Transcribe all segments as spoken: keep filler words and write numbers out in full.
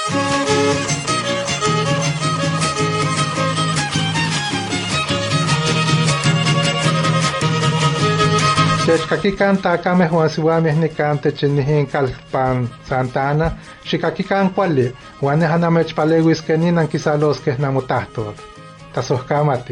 Xikakikan takame Juan Siwami nikante chinihin kalpan Santana, xikakikan kuali, Juan hanamech palewis keninan kisalos que namutahtor. Tasohkamati.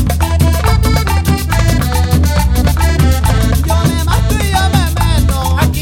Yo me mato y yo me meto.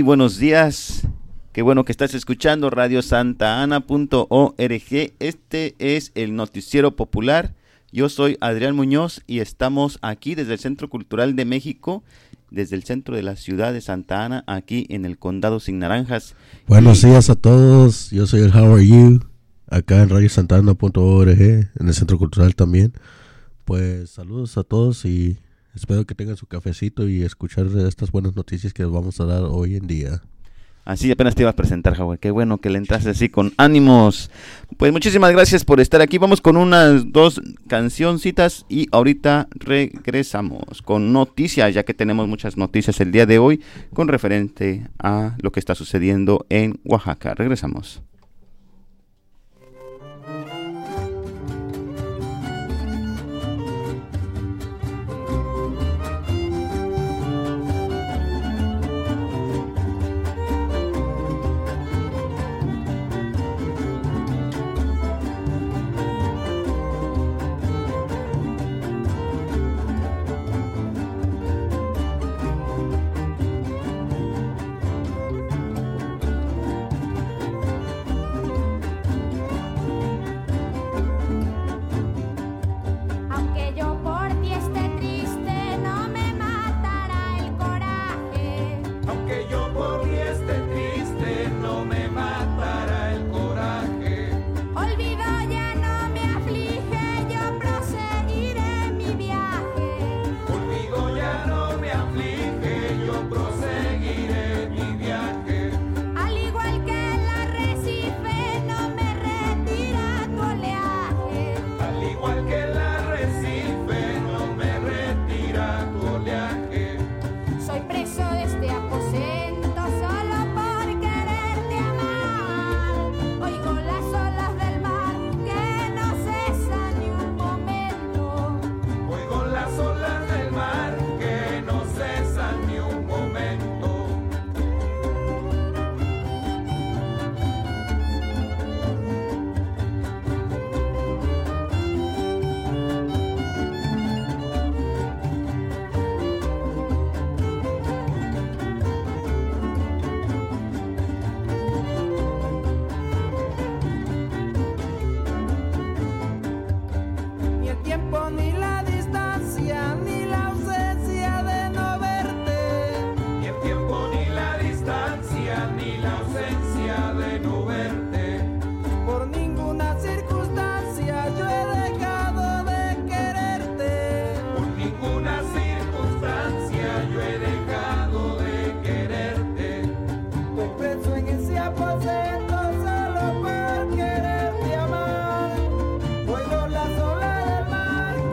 buenos días. Qué bueno que estás escuchando radio santa ana punto org. Este es el Noticiero Popular. Yo soy Adrián Muñoz y estamos aquí desde el Centro Cultural de México, desde el centro de la ciudad de Santa Ana, aquí en el Condado Sin Naranjas. Buenos y... días a todos. Yo soy el How Are You, acá en radio santa ana punto org, en el Centro Cultural también. Pues saludos a todos y espero que tengan su cafecito y escuchar estas buenas noticias que les vamos a dar hoy en día. Así apenas te iba a presentar, Howard. Qué bueno que le entraste así con ánimos. Pues muchísimas gracias por estar aquí. Vamos con unas dos cancioncitas y ahorita regresamos con noticias, ya que tenemos muchas noticias el día de hoy con referente a lo que está sucediendo en Oaxaca. Regresamos. Solo por quererte amar, oigo las olas del mar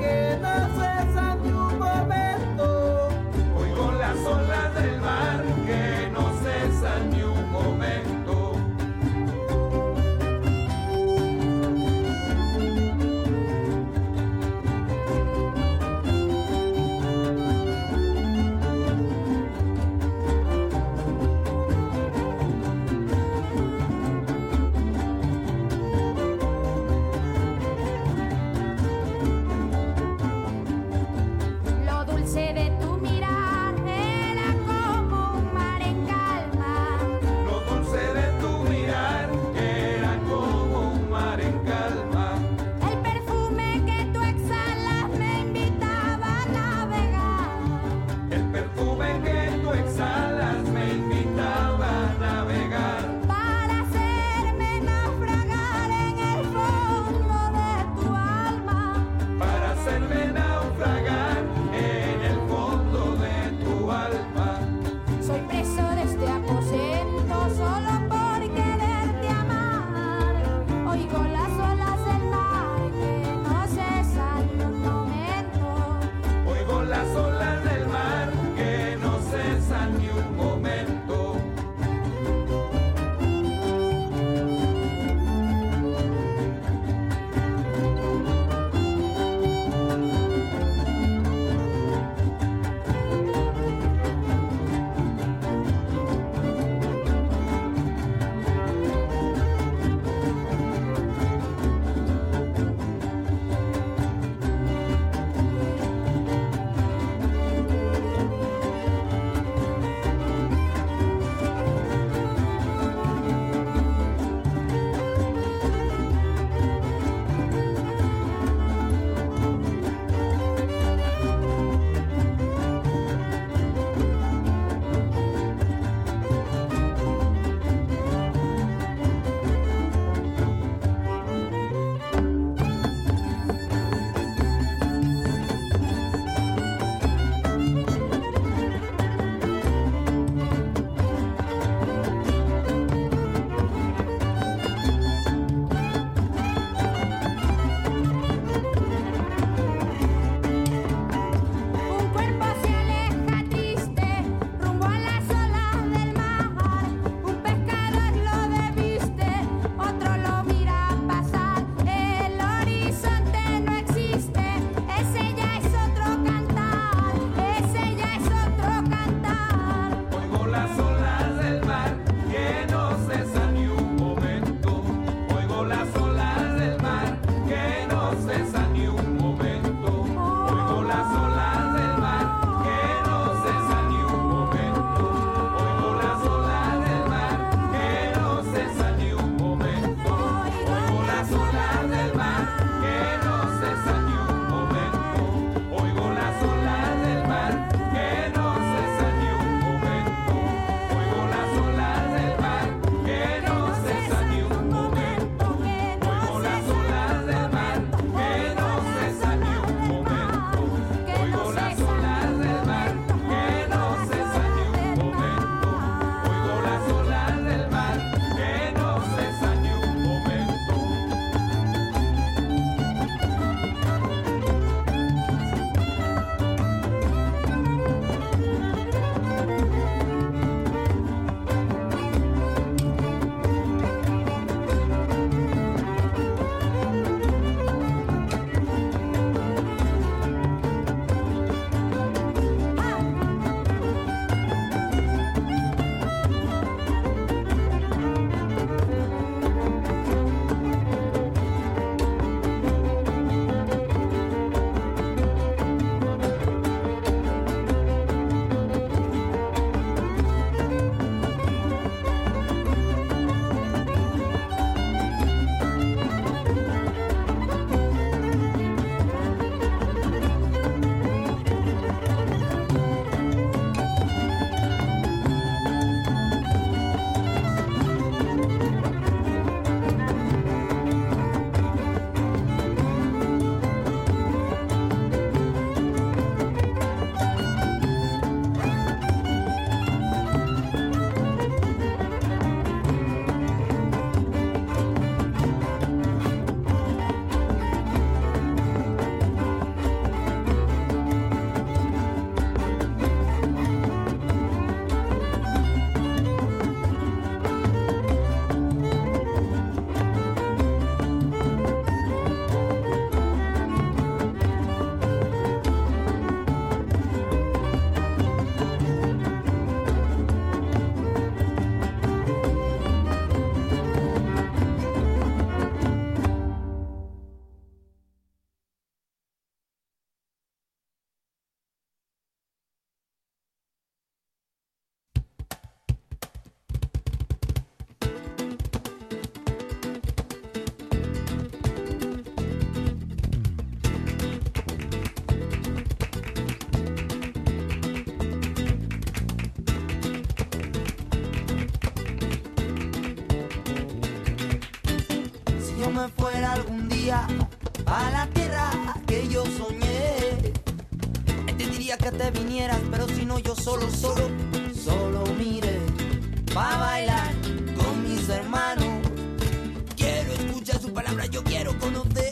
día a la tierra que yo soñé. Te diría que te vinieras, pero si no yo solo, solo, solo mire pa' bailar con mis hermanos. Quiero escuchar su palabra, yo quiero conocer.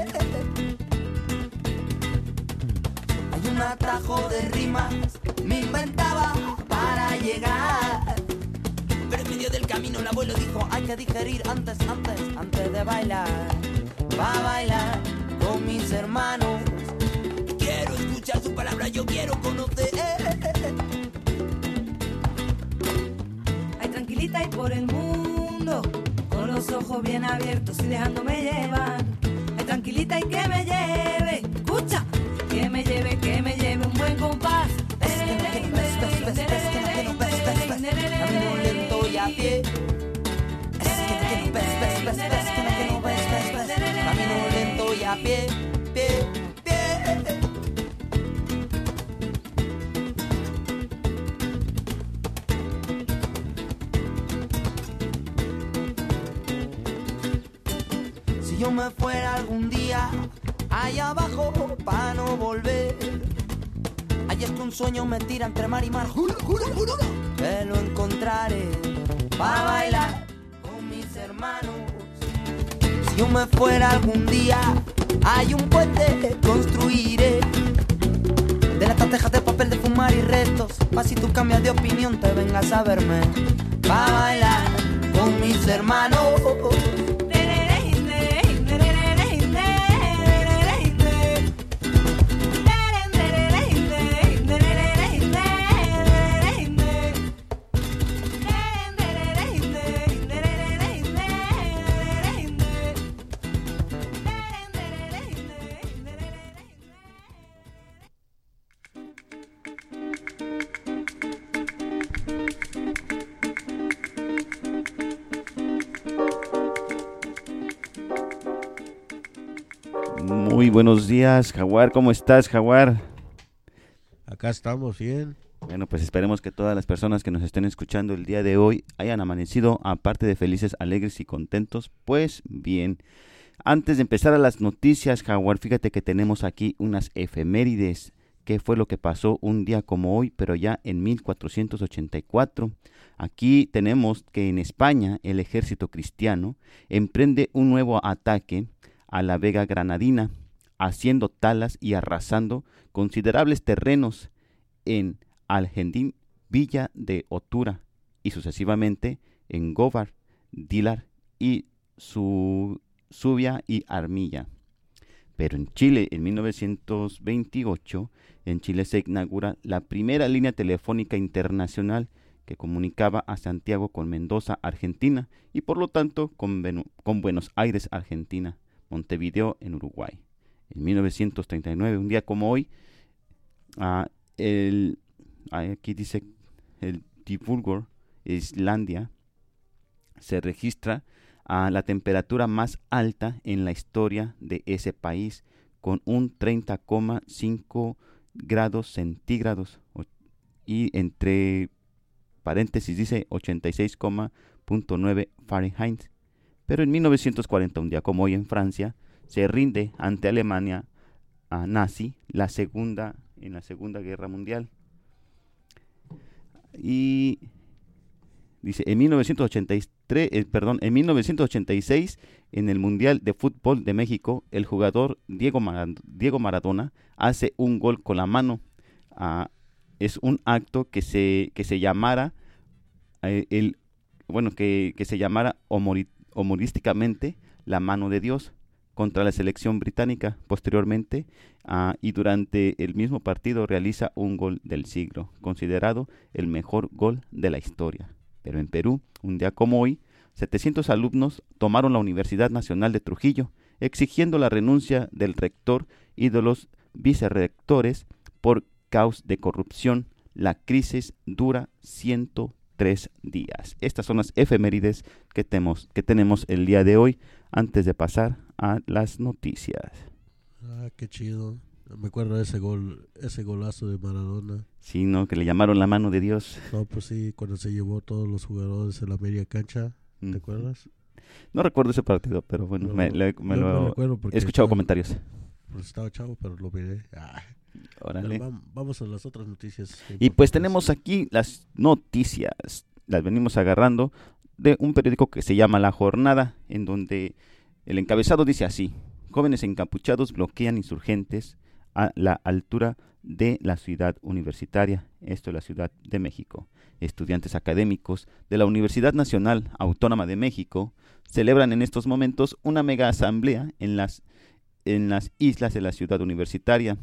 Hay un atajo de rimas, me inventaba para llegar. Pero en medio del camino el abuelo dijo, hay que digerir antes, antes, antes de bailar. Pa' bailar con mis hermanos. Quiero escuchar su palabra, yo quiero conocer. Ay, tranquilita y por el mundo, con los ojos bien abiertos y dejándome llevar. Ay, tranquilita y que me lleve, escucha, que me lleve, que me lleve un buen compás. Camino lento y a pie. Camino lento y a pie, pie, pie. Si yo me fuera algún día allá abajo pa' no volver, allá es que un sueño me tira entre mar y mar. Juro, juro, juro que lo encontraré pa' bailar con mis hermanos. Si yo me fuera algún día, hay un puente que construiré de las tejas de papel de fumar y restos, pa' si tú cambias de opinión te vengas a verme pa' bailar con mis hermanos. Muy buenos días, Jaguar. ¿Cómo estás, Jaguar? Acá estamos bien. Bueno, pues esperemos que todas las personas que nos estén escuchando el día de hoy hayan amanecido, aparte de felices, alegres y contentos, pues bien. Antes de empezar a las noticias, Jaguar, fíjate que tenemos aquí unas efemérides. ¿Qué fue lo que pasó un día como hoy, pero ya en mil cuatrocientos ochenta y cuatro? Aquí tenemos que en España el ejército cristiano emprende un nuevo ataque a la Vega Granadina, haciendo talas y arrasando considerables terrenos en Algendín, Villa de Otura, y sucesivamente en Góvar, Dilar y su, Subia y Armilla. Pero en Chile, en mil novecientos veintiocho, en Chile se inaugura la primera línea telefónica internacional que comunicaba a Santiago con Mendoza, Argentina, y por lo tanto con, Benu- con Buenos Aires, Argentina, Montevideo en Uruguay. En mil novecientos treinta y nueve, un día como hoy, uh, el, aquí dice el Divulgor, Islandia, se registra uh, la temperatura más alta en la historia de ese país, con un treinta coma cinco grados centígrados, y entre paréntesis dice ochenta y seis coma nueve Fahrenheit. Pero en mil novecientos cuarenta, un día como hoy en Francia, se rinde ante Alemania a nazi la segunda, en la Segunda Guerra Mundial. Y dice, en mil novecientos ochenta y tres, eh, perdón, en mil novecientos ochenta y seis, en el Mundial de Fútbol de México, el jugador Diego, Mar- Diego Maradona hace un gol con la mano. Uh, es un acto que se, que se llamara, eh, el, bueno, que, que se llamara homori- humorísticamente la mano de Dios contra la selección británica. Posteriormente uh, y durante el mismo partido realiza un gol del siglo, considerado el mejor gol de la historia. Pero en Perú, un día como hoy, setecientos alumnos tomaron la Universidad Nacional de Trujillo, exigiendo la renuncia del rector y de los vicerrectores por causa de corrupción. La crisis dura ciento tres días. Estas son las efemérides que tenemos, que tenemos el día de hoy, antes de pasar a las noticias. Ah, qué chido. Me acuerdo de ese gol, ese golazo de Maradona. Sí, ¿no? Que le llamaron la mano de Dios. No, pues sí, cuando se llevó todos los jugadores en la media cancha, ¿te Mm. acuerdas? No recuerdo ese partido, pero bueno, No, me, le- me yo lo no recuerdo porque he escuchado estaba- comentarios. Pues estaba chavo, pero lo miré. Ah. Órale. Pero vam- vamos a las otras noticias. Y pues importantes. tenemos aquí las noticias, las venimos agarrando de un periódico que se llama La Jornada, en donde el encabezado dice así: jóvenes encapuchados bloquean insurgentes a la altura de la ciudad universitaria, esto es la Ciudad de México. Estudiantes académicos de la Universidad Nacional Autónoma de México celebran en estos momentos una mega asamblea en las, en las islas de la ciudad universitaria,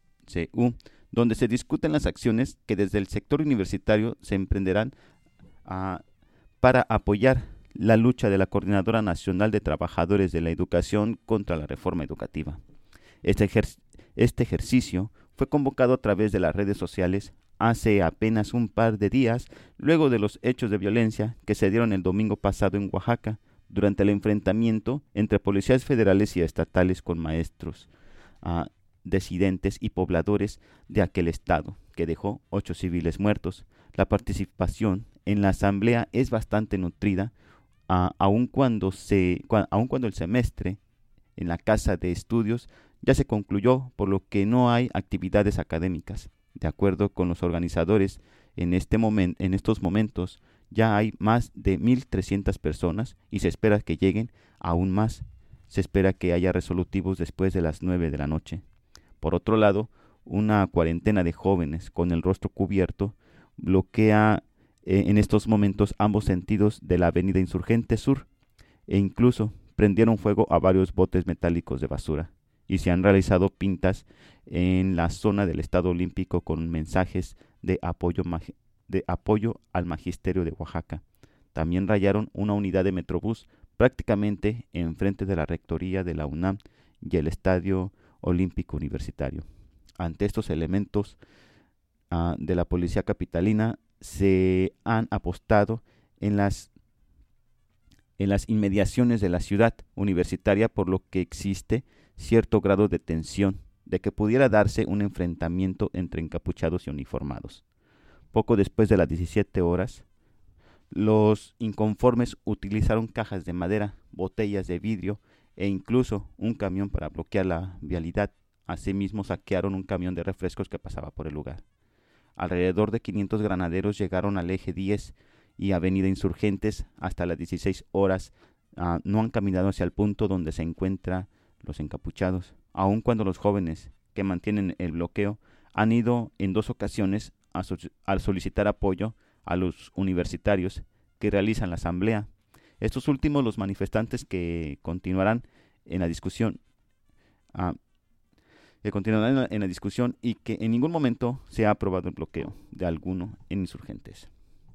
C U, donde se discuten las acciones que desde el sector universitario se emprenderán a, para apoyar la lucha de la Coordinadora Nacional de Trabajadores de la Educación contra la reforma educativa. Este, ejer- este ejercicio fue convocado a través de las redes sociales hace apenas un par de días, luego de los hechos de violencia que se dieron el domingo pasado en Oaxaca, durante el enfrentamiento entre policías federales y estatales con maestros, uh, disidentes y pobladores de aquel estado, que dejó ocho civiles muertos. La participación en la asamblea es bastante nutrida, uh, aun cuando se, cua, aun cuando el semestre en la casa de estudios ya se concluyó, por lo que no hay actividades académicas. De acuerdo con los organizadores, en, este momen, en estos momentos ya hay más de mil trescientas personas y se espera que lleguen aún más. Se espera que haya resolutivos después de las nueve de la noche. Por otro lado, una cuarentena de jóvenes con el rostro cubierto bloquea eh, en estos momentos ambos sentidos de la avenida Insurgente Sur e incluso prendieron fuego a varios botes metálicos de basura y se han realizado pintas en la zona del Estado Olímpico con mensajes de apoyo, de apoyo al magisterio de Oaxaca. También rayaron una unidad de Metrobús prácticamente enfrente de la rectoría de la UNAM y el Estadio Olímpico Universitario. Ante estos elementos uh, de la policía capitalina se han apostado en las en las inmediaciones de la ciudad universitaria, por lo que existe cierto grado de tensión de que pudiera darse un enfrentamiento entre encapuchados y uniformados. Poco después de las diecisiete horas, los inconformes utilizaron cajas de madera, botellas de vidrio e incluso un camión para bloquear la vialidad. Asimismo, saquearon un camión de refrescos que pasaba por el lugar. Alrededor de quinientos granaderos llegaron al eje diez y avenida Insurgentes hasta las dieciséis horas. Uh, no han caminado hacia el punto donde se encuentran los encapuchados, aun cuando los jóvenes que mantienen el bloqueo han ido en dos ocasiones a, so a solicitar apoyo a los universitarios que realizan la asamblea. Estos últimos, los manifestantes que continuarán en la discusión, uh, que continuarán en la, en la discusión y que en ningún momento se ha aprobado el bloqueo de alguno en Insurgentes.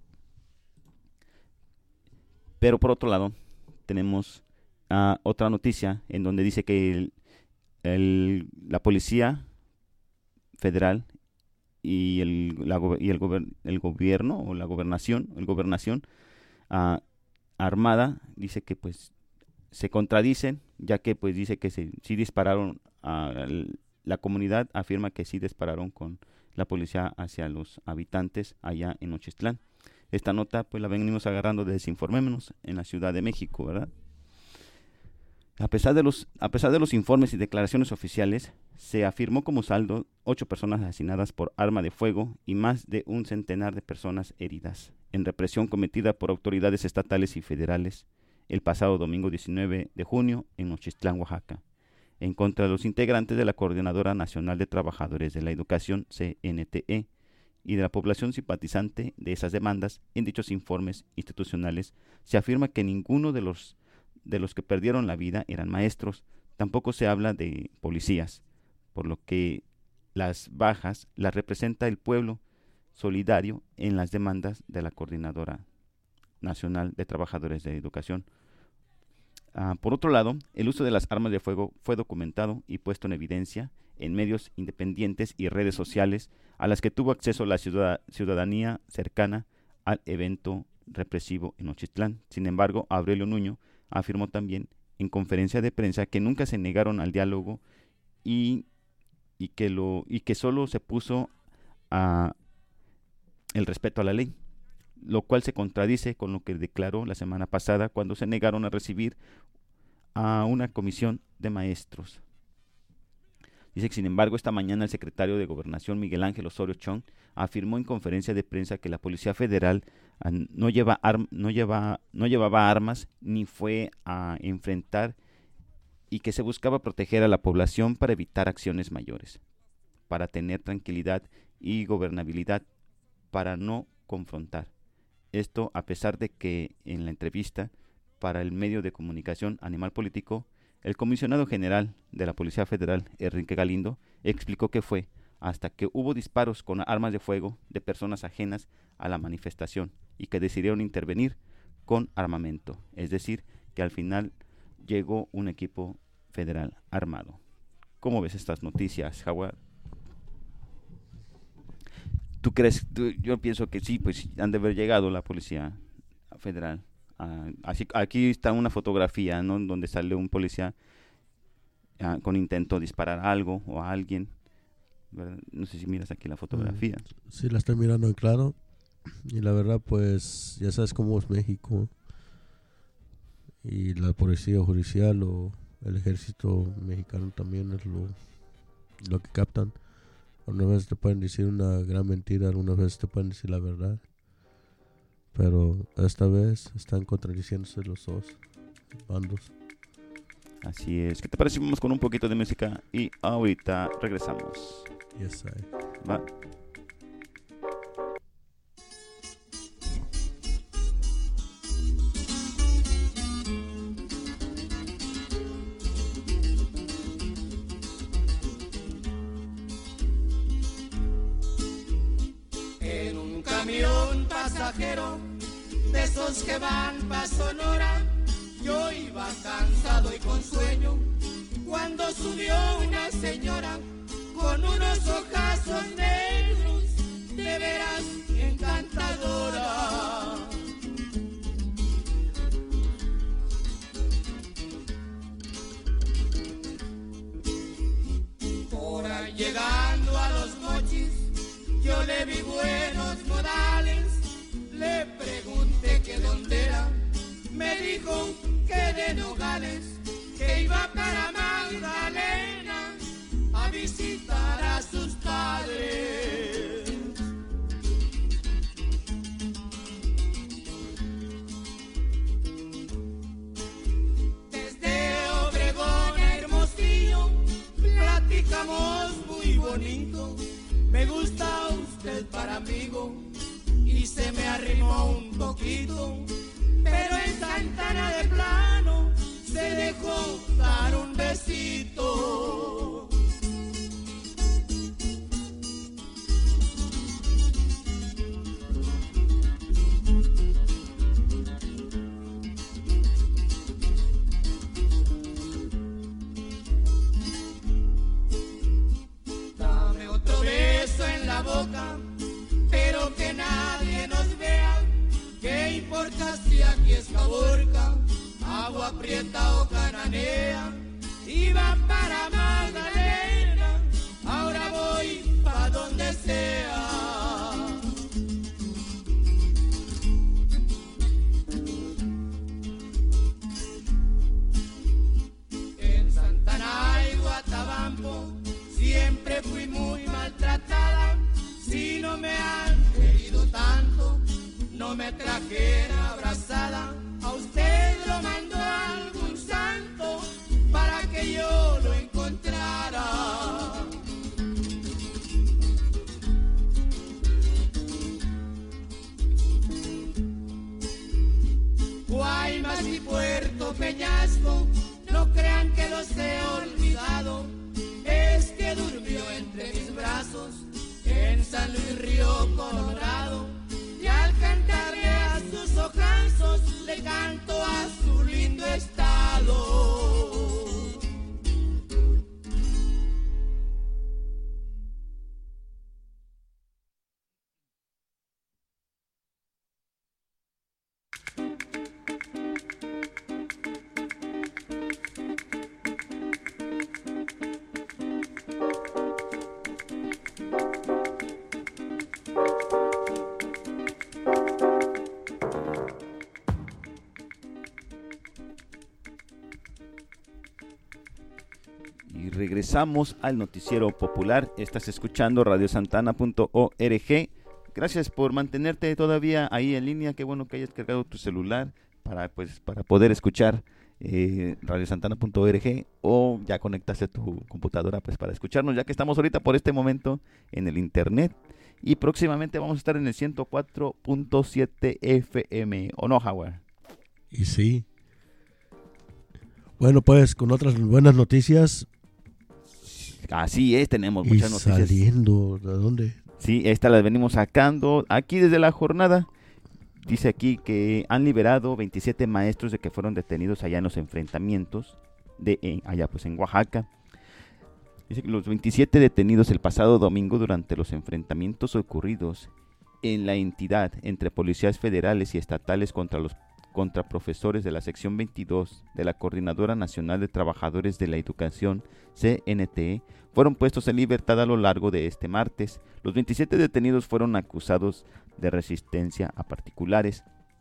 Pero por otro lado, tenemos uh, otra noticia en donde dice que el, el, la policía federal y el, la, y el, gober, el gobierno o la gobernación, el gobernación uh, armada dice que pues se contradicen, ya que pues dice que se, sí dispararon, uh, la comunidad afirma que sí dispararon con la policía hacia los habitantes allá en Nochistlán. Esta nota pues la venimos agarrando de Desinformémonos en la Ciudad de México, ¿verdad? A pesar de los, a pesar de los informes y declaraciones oficiales, se afirmó como saldo ocho personas asesinadas por arma de fuego y más de un centenar de personas heridas en represión cometida por autoridades estatales y federales el pasado domingo diecinueve de junio en Nochistlán, Oaxaca, en contra de los integrantes de la Coordinadora Nacional de Trabajadores de la Educación, C N T E, y de la población simpatizante de esas demandas. En dichos informes institucionales se afirma que ninguno de los, de los que perdieron la vida eran maestros, tampoco se habla de policías, por lo que las bajas las representa el pueblo solidario en las demandas de la Coordinadora Nacional de Trabajadores de Educación. Uh, por otro lado, el uso de las armas de fuego fue documentado y puesto en evidencia en medios independientes y redes sociales a las que tuvo acceso la ciudad, ciudadanía cercana al evento represivo en Nochistlán. Sin embargo, Aurelio Nuño afirmó también en conferencia de prensa que nunca se negaron al diálogo y, y, que, lo, y que solo se puso a el respeto a la ley. lo cual se contradice con lo que declaró la semana pasada cuando se negaron a recibir a una comisión de maestros. Dice que, sin embargo, esta mañana el secretario de Gobernación, Miguel Ángel Osorio Chong, afirmó en conferencia de prensa que la Policía Federal no, lleva arm, no, lleva, no llevaba armas ni fue a enfrentar y que se buscaba proteger a la población para evitar acciones mayores, para tener tranquilidad y gobernabilidad, para no confrontar. Esto a pesar de que en la entrevista para el medio de comunicación Animal Político, el comisionado general de la Policía Federal, Enrique Galindo, explicó que fue hasta que hubo disparos con armas de fuego de personas ajenas a la manifestación y que decidieron intervenir con armamento, es decir, que al final llegó un equipo federal armado. ¿Cómo ves estas noticias, Jaguar? ¿Tú crees? Tú, yo pienso que sí, pues han de haber llegado la Policía Federal. Uh, así, aquí está una fotografía, ¿no?, donde sale un policía uh, con intento de disparar algo o a alguien, ¿verdad? No sé si miras aquí la fotografía. Sí, la estoy mirando en claro. Y la verdad, pues, ya sabes cómo es México. Y la policía judicial o el ejército mexicano también es lo, lo que captan. Algunas veces te pueden decir una gran mentira, algunas veces te pueden decir la verdad. Pero esta vez están contradiciéndose los dos bandos. Así es. ¿Qué te parece si vamos con un poquito de música y ahorita regresamos? Yes, I. Va. En un camión pasajero de esos que van pa' Sonora, yo iba cansado y con sueño cuando subió una señora con unos ojazos negros, de veras encantadora. Por ahí llegando a Los Mochis, yo le vi buenos modales, le pregunté que dónde era, me dijo que de Nogales, que iba para Magdalena a visitar a sus padres. Desde Obregón a Hermosillo platicamos muy bonito, me gusta usted para amigo, y se me arrimó un poquito, pero en Santana de plano se dejó dar un besito. Dame otro beso en la boca, pero que nadie nos vea. ¿Qué importa si aquí es Caborca, agua prieta o cananea? Iba para Magdalena, ahora voy pa' donde sea. En Santana y Guatabampo siempre fui muy maltratada. Si no me han querido tanto, no me trajera abrazada. A usted lo mandó algún santo para que yo lo encontrara. Guaymas y Puerto Peñasco, no crean que los he olvidado, es que durmió entre mis brazos en San Luis Río Colorado, y al cantarle a sus Y regresamos al noticiero popular. Estás escuchando radio santana punto org. Gracias por mantenerte todavía ahí en línea. Qué bueno que hayas cargado tu celular para, pues, para poder escuchar eh, radio santana punto org, o ya conectaste tu computadora pues para escucharnos, ya que estamos ahorita por este momento en el internet. Y próximamente vamos a estar en el ciento cuatro punto siete F M. ¿O no, Howard? Y sí. Bueno, pues con otras buenas noticias. Así es, tenemos Y muchas noticias. saliendo, ¿de dónde? Sí, estas las venimos sacando aquí desde la jornada. Dice aquí que han liberado veintisiete maestros de que fueron detenidos allá en los enfrentamientos de eh, allá pues en Oaxaca. Dice que los veintisiete detenidos el pasado domingo durante los enfrentamientos ocurridos en la entidad entre policías federales y estatales contra los contra profesores de la sección veintidós de la Coordinadora Nacional de Trabajadores de la Educación, C N T E, fueron puestos en libertad a lo largo de este martes. Los veintisiete detenidos fueron acusados de resistencia a particulares.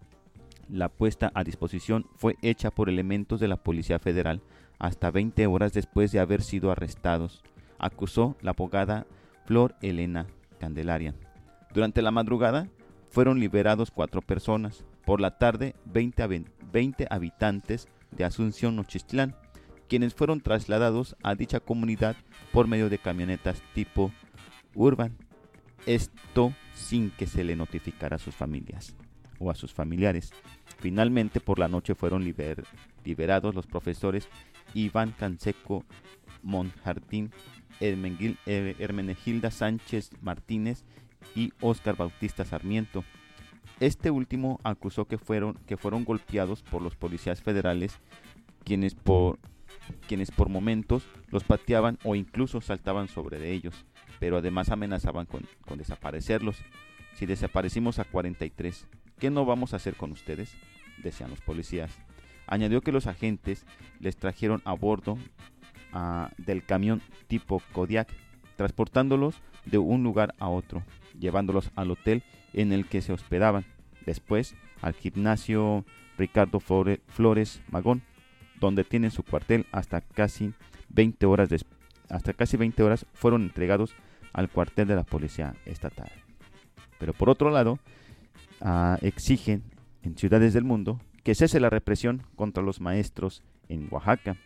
La puesta a disposición fue hecha por elementos de la Policía Federal hasta veinte horas después de haber sido arrestados, acusó la abogada Flor Elena Candelaria. Durante la madrugada fueron liberados cuatro personas. Por la tarde, veinte, veinte habitantes de Asunción, Nochistlán, quienes fueron trasladados a dicha comunidad por medio de camionetas tipo Urban. Esto sin que se le notificara a sus familias o a sus familiares. Finalmente, por la noche fueron liber, liberados los profesores Iván Canseco Monjardín, Hermenegil, Hermenegilda Sánchez Martínez y Óscar Bautista Sarmiento. Este último acusó que fueron, que fueron golpeados por los policías federales, quienes por, quienes por momentos los pateaban o incluso saltaban sobre de ellos, pero además amenazaban con, con desaparecerlos. Si desaparecimos a cuarenta y tres, ¿qué no vamos a hacer con ustedes?, decían los policías. Añadió que los agentes les trajeron a bordo uh, del camión tipo Kodiak, transportándolos de un lugar a otro, llevándolos al hotel en el que se hospedaban, después al gimnasio Ricardo Flores Magón, donde tienen su cuartel. Hasta casi veinte horas de, hasta casi veinte horas fueron entregados al cuartel de la policía estatal. Pero por otro lado, uh, exigen en ciudades del mundo que cese la represión contra los maestros en Oaxaca.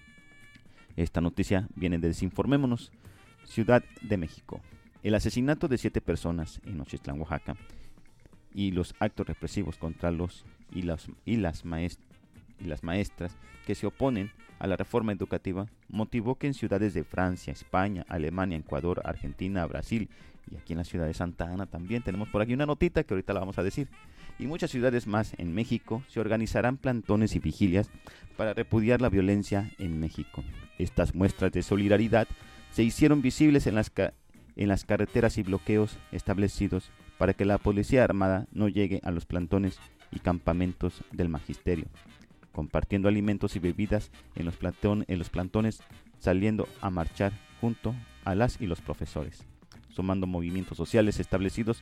Esta noticia viene de Desinformémonos. Ciudad de México. El asesinato de siete personas en Nochistlán, Oaxaca, y los actos represivos contra los y las, y las, maest, y las maestras que se oponen a la reforma educativa motivó que en ciudades de Francia, España, Alemania, Ecuador, Argentina, Brasil y aquí en la ciudad de Santa Ana también tenemos por aquí una notita que ahorita la vamos a decir, y muchas ciudades más en México se organizarán plantones y vigilias para repudiar la violencia en México. Estas muestras de solidaridad se hicieron visibles en las, ca- en las carreteras y bloqueos establecidos para que la policía armada no llegue a los plantones y campamentos del magisterio, compartiendo alimentos y bebidas en los, plantón, en los plantones, saliendo a marchar junto a las y los profesores, sumando movimientos sociales establecidos,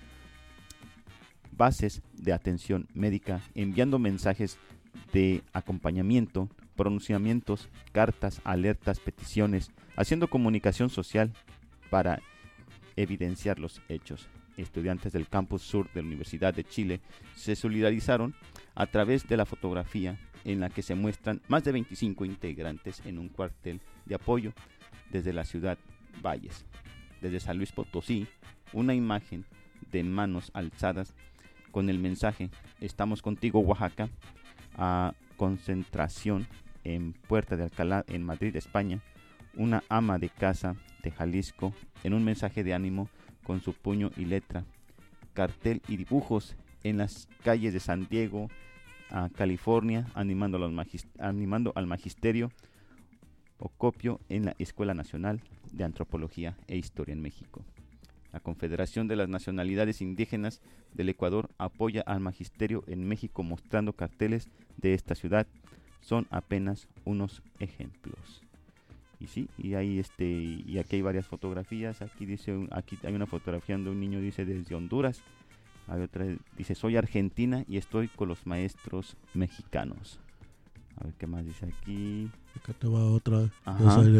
bases de atención médica, enviando mensajes de acompañamiento, pronunciamientos, cartas, alertas, peticiones, haciendo comunicación social para evidenciar los hechos. Estudiantes del campus sur de la Universidad de Chile se solidarizaron a través de la fotografía en la que se muestran más de veinticinco integrantes en un cuartel de apoyo desde la ciudad Valles. Desde San Luis Potosí, una imagen de manos alzadas con el mensaje "Estamos contigo, Oaxaca", a concentración en Puerta de Alcalá, en Madrid, España, una ama de casa de Jalisco, en un mensaje de ánimo con su puño y letra, cartel y dibujos en las calles de San Diego, a California, animando, los magist- animando al magisterio, Ocopio en la Escuela Nacional de Antropología e Historia en México. La Confederación de las Nacionalidades Indígenas del Ecuador apoya al magisterio en México mostrando carteles de esta ciudad. Son apenas unos ejemplos. Y sí, y ahí este y aquí hay varias fotografías. Aquí dice un, aquí hay una fotografía de un niño, dice desde Honduras. Hay otra, dice soy argentina y estoy con los maestros mexicanos. A ver qué más dice aquí. Acá te va otra. Ajá. Soy de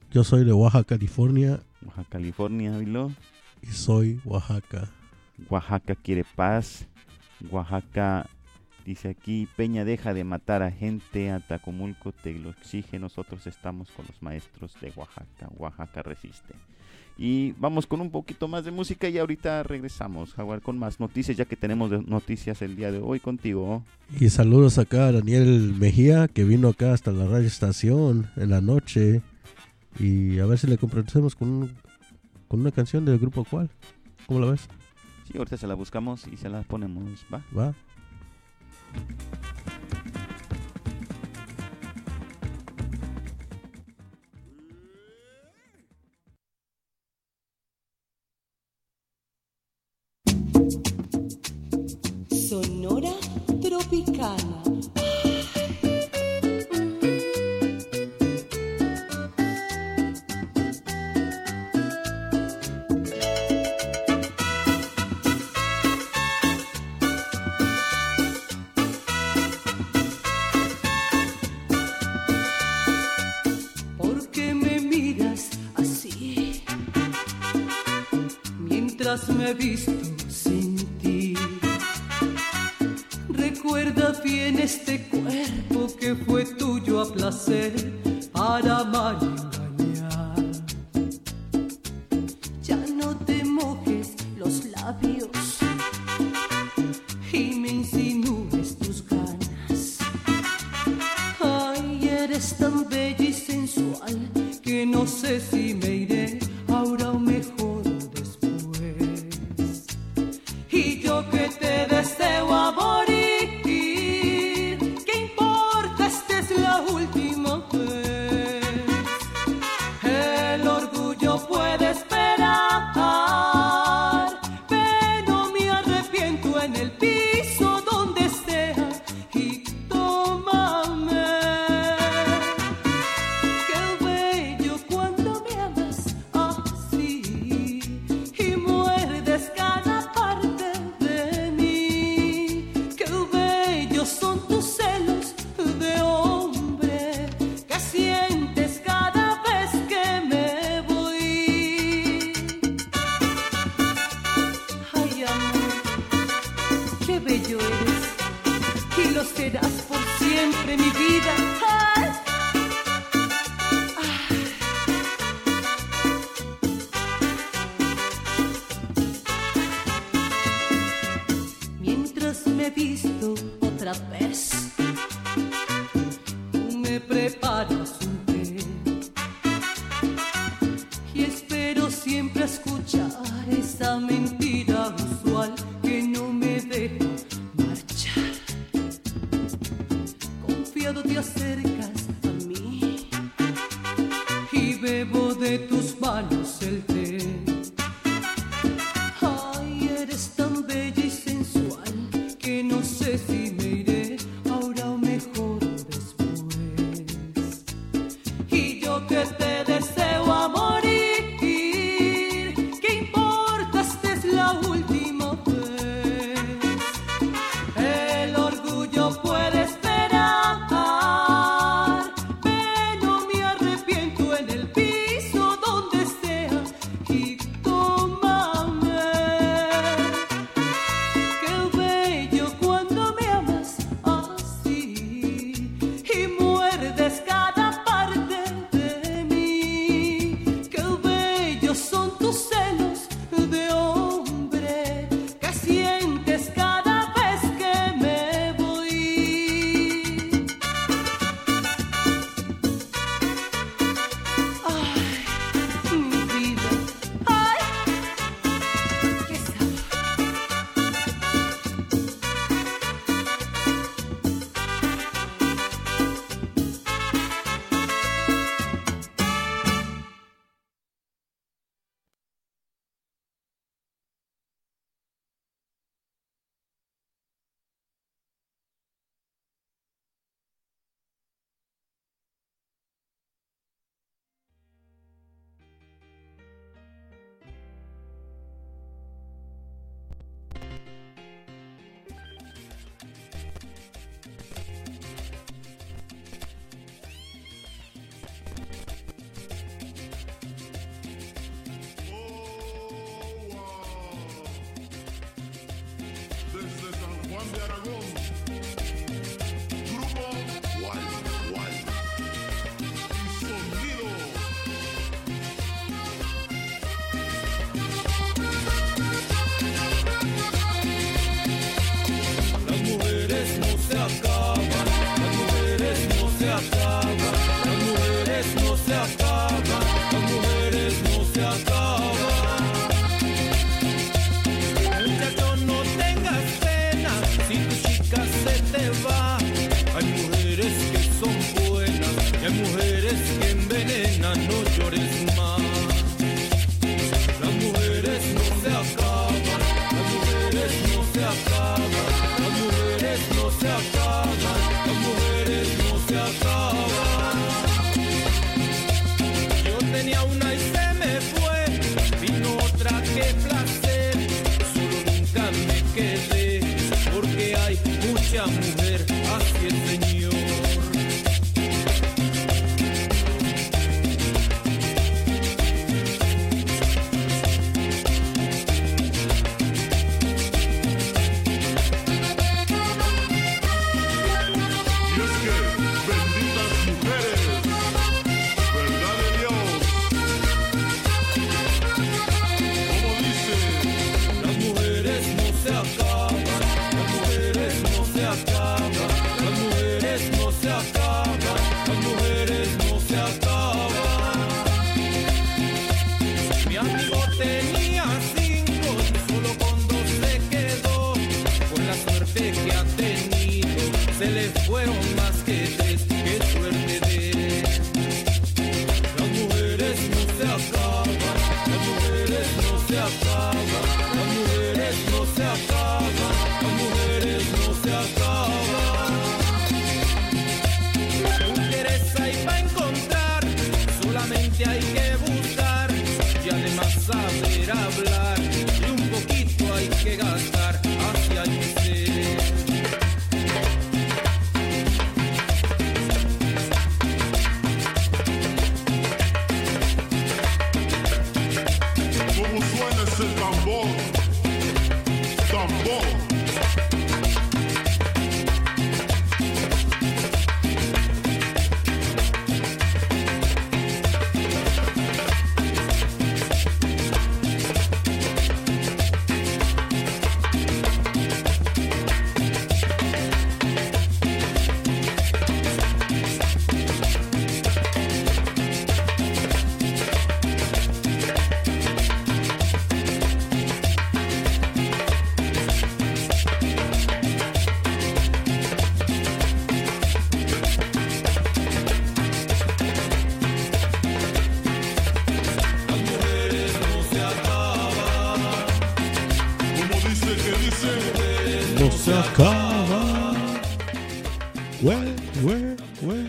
Yo soy de Oaxaca, California. Oaxaca, California, Vilo. Y soy Oaxaca. Oaxaca quiere paz. Oaxaca, dice aquí, Peña deja de matar a gente. Atacomulco te lo exige. Nosotros estamos con los maestros de Oaxaca. Oaxaca resiste. Y vamos con un poquito más de música y ahorita regresamos, Jaguar, con más noticias, ya que tenemos noticias el día de hoy contigo. Y saludos acá a Daniel Mejía, que vino acá hasta la radio estación en la noche. Y a ver si le complancemos con, un, con una canción del grupo cuál. ¿Cómo la ves? Sí, ahorita se la buscamos y se la ponemos, ¿va? Va. Sonora Tropicana. ¿Por qué me miras así? Mientras me he visto sin ti. Recuerda bien este cuerpo que fue tuyo a placer para amar y engañar. Ya no te mojes los labios y me insinúes tus ganas. Ay, eres tan bella y sensual que no sé si me iré ahora o mejor después. Y yo que te deseo a morir. Puede esperar, pero me arrepiento en el piso donde sea y tómame. Qué bello cuando me amas así y muerdes cada parte de mí. Qué bellos son tus celos de hombre que sientes cada vez que me bello eres y lo serás por siempre, mi vida. ¡Ay! ¡Ay! Mientras me visto otra vez, tú me preparas un té y espero siempre escuchar esa mentira usual que no me deja marchar. Confiado te acercas a mí y bebo de tus manos el té. Ay, eres tan bella y sensual que no sé si me iré ahora o mejor después. Y yo que te deseo a morir. Puede esperar, pero me arrepiento en el piso donde sea y sea mujer, así el Señor. Se acaba. Hue, hue, hue.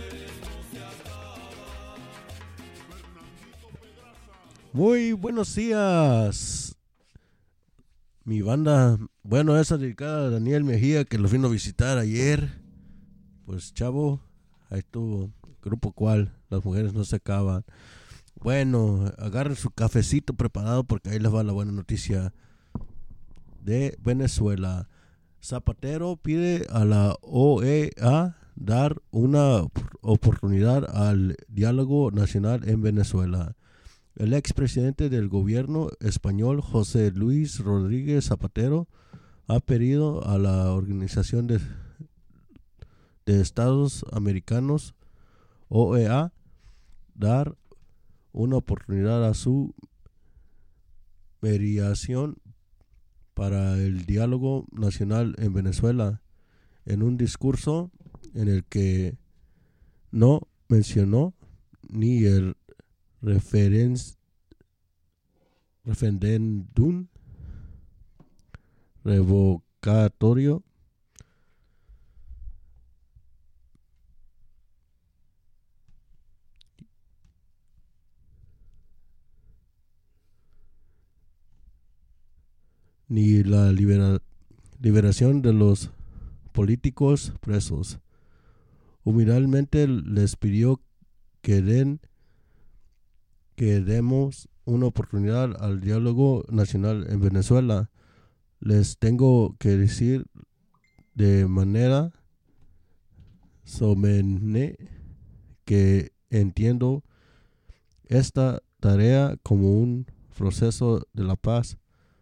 Muy buenos días. Mi banda, bueno, esa dedicada a Daniel Mejía, que lo vino a visitar ayer. Pues chavo, ahí estuvo. Grupo Cual, las mujeres no se acaban. Bueno, agarren su cafecito preparado porque ahí les va la buena noticia de Venezuela. Zapatero pide a la O E A dar una oportunidad al diálogo nacional en Venezuela. El expresidente del gobierno español, José Luis Rodríguez Zapatero, ha pedido a la Organización de, de Estados Americanos, O E A, dar una oportunidad a su mediación para el diálogo nacional en Venezuela, en un discurso en el que no mencionó ni el referen- referéndum revocatorio ni la libera- liberación de los políticos presos. Humildemente les pidió que den que demos una oportunidad al diálogo nacional en Venezuela. Les tengo que decir de manera solemne que entiendo esta tarea como un proceso de la paz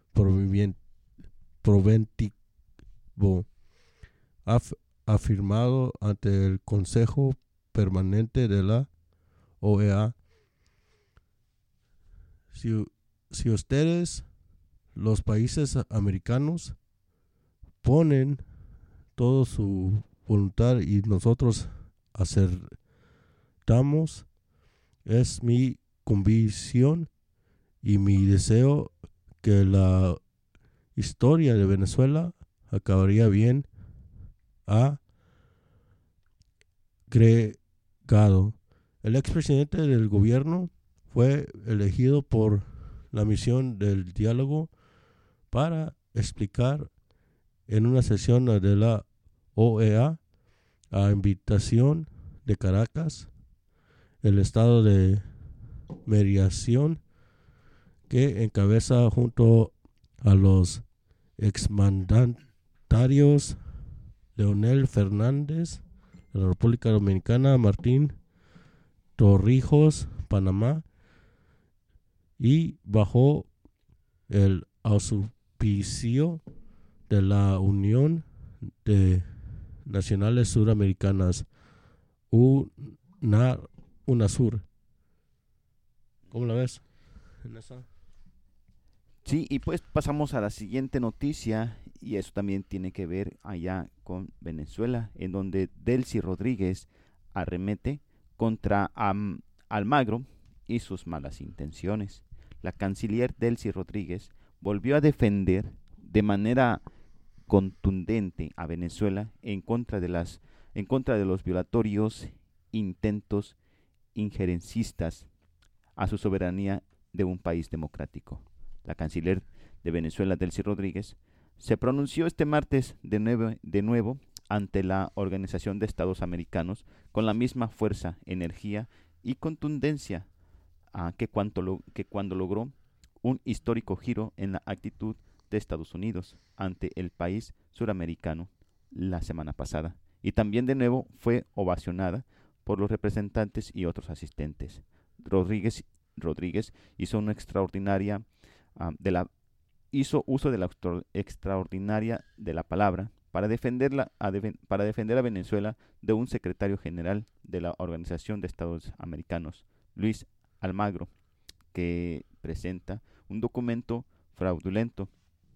preventivo, af- afirmado ante el Consejo Permanente de la O E A. Si, si ustedes, los países americanos, ponen toda su voluntad y nosotros acertamos, es mi convicción y mi deseo que la historia de Venezuela acabaría bien, ha agregado. El expresidente del gobierno fue elegido por la misión del diálogo para explicar en una sesión de la O E A, a invitación de Caracas, el estado de mediación que encabeza junto a los exmandatarios Leonel Fernández de la República Dominicana, Martín Torrijos, Panamá, y bajo el auspicio de la Unión de Nacionales Suramericanas, UNA, UNASUR. ¿Cómo la ves? ¿En esa? Sí, y pues pasamos a la siguiente noticia, y eso también tiene que ver allá con Venezuela, en donde Delcy Rodríguez arremete contra um, Almagro y sus malas intenciones. La canciller Delcy Rodríguez volvió a defender de manera contundente a Venezuela en contra de las en contra de los violatorios intentos injerencistas a su soberanía de un país democrático. La canciller de Venezuela, Delcy Rodríguez, se pronunció este martes de nuevo, de nuevo ante la Organización de Estados Americanos con la misma fuerza, energía y contundencia uh, que, cuanto lo, que cuando logró un histórico giro en la actitud de Estados Unidos ante el país suramericano la semana pasada, y también de nuevo fue ovacionada por los representantes y otros asistentes. Rodríguez, Rodríguez hizo una extraordinaria uh, de la hizo uso de la extraordinaria de la palabra para defenderla a de, para defender a Venezuela de un secretario general de la Organización de Estados Americanos, Luis Almagro, que presenta un documento fraudulento,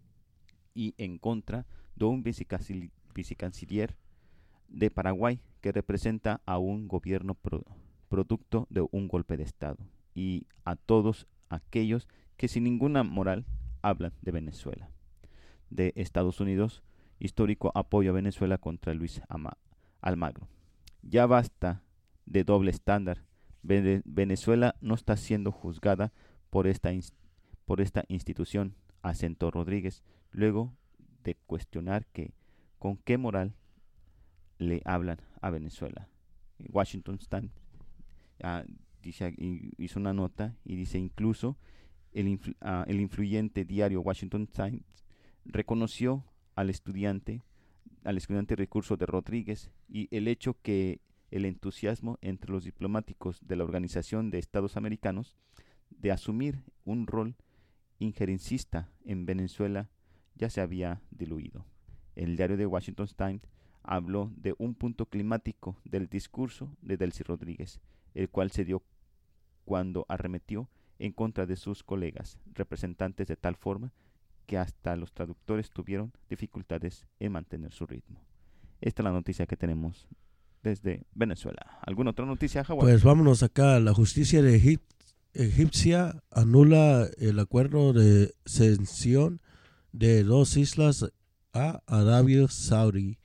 y en contra de un vicecanciller, vicecanciller de Paraguay que representa a un gobierno pro, producto de un golpe de Estado, y a todos aquellos que sin ninguna moral hablan de Venezuela. De Estados Unidos, histórico apoyo a Venezuela contra Luis Ama, Almagro. Ya basta de doble estándar. Venezuela no está siendo juzgada por esta, por esta institución, asentó Rodríguez, luego de cuestionar que con qué moral le hablan a Venezuela. Washington Times uh, dice, hizo una nota y dice incluso el, influ, uh, el influyente diario Washington Times reconoció al estudiante al estudiante recurso de Rodríguez y el hecho que el entusiasmo entre los diplomáticos de la Organización de Estados Americanos de asumir un rol injerencista en Venezuela ya se había diluido. El diario de Washington Times habló de un punto climático del discurso de Delcy Rodríguez, el cual se dio cuando arremetió en contra de sus colegas representantes de tal forma que hasta los traductores tuvieron dificultades en mantener su ritmo. Esta es la noticia que tenemos desde Venezuela. ¿Alguna otra noticia, Howard? Pues vámonos acá. La justicia de Egip egipcia anula el acuerdo de cesión de dos islas a Arabia Saudí.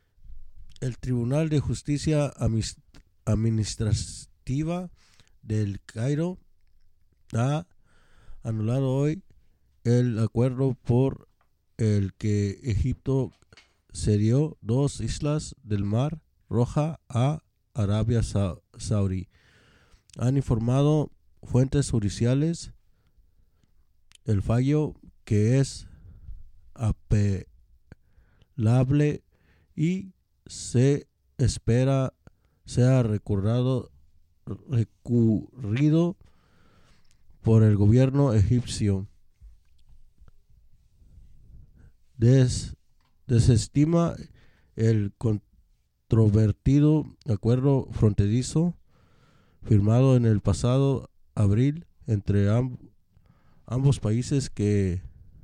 El Tribunal de Justicia Administrativa del Cairo ha anulado hoy el acuerdo por el que Egipto cedió dos islas del Mar Roja a Arabia Saudí. Han informado fuentes judiciales el fallo, que es apelable y se espera sea recurrido, recurrido por el gobierno egipcio. Des, desestima el controvertido acuerdo fronterizo firmado en el pasado abril entre amb ambos países que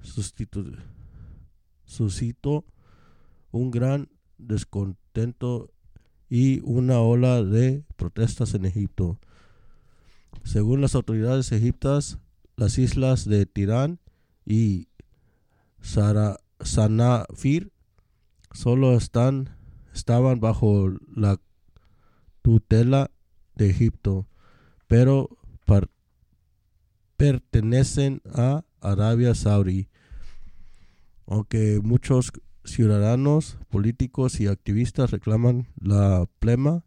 suscitó un gran descontento y una ola de protestas en Egipto. Según las autoridades egipcias, las islas de Tirán y Sara Sanafir solo están, estaban bajo la tutela de Egipto, pero par, pertenecen a Arabia Saudí. Aunque muchos ciudadanos, políticos y activistas reclaman la plena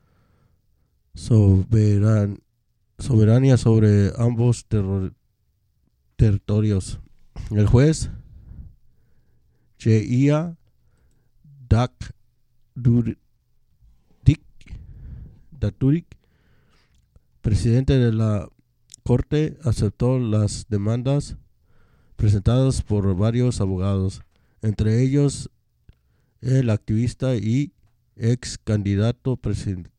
soberan, soberanía sobre ambos terror, territorios. El juez Yeia Dak Daturik, presidente de la corte, aceptó las demandas presentadas por varios abogados, entre ellos el activista y ex candidato presidencial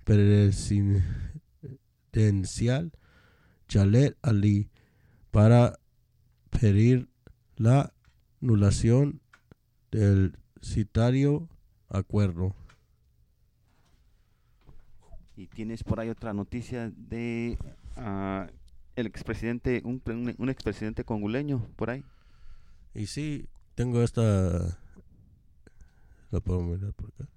Jaled Ali, para pedir la anulación del citario acuerdo. Y tienes por ahí otra noticia de uh, el expresidente, un, un, un expresidente congoleño por ahí. Y sí, tengo esta, la puedo mirar por acá.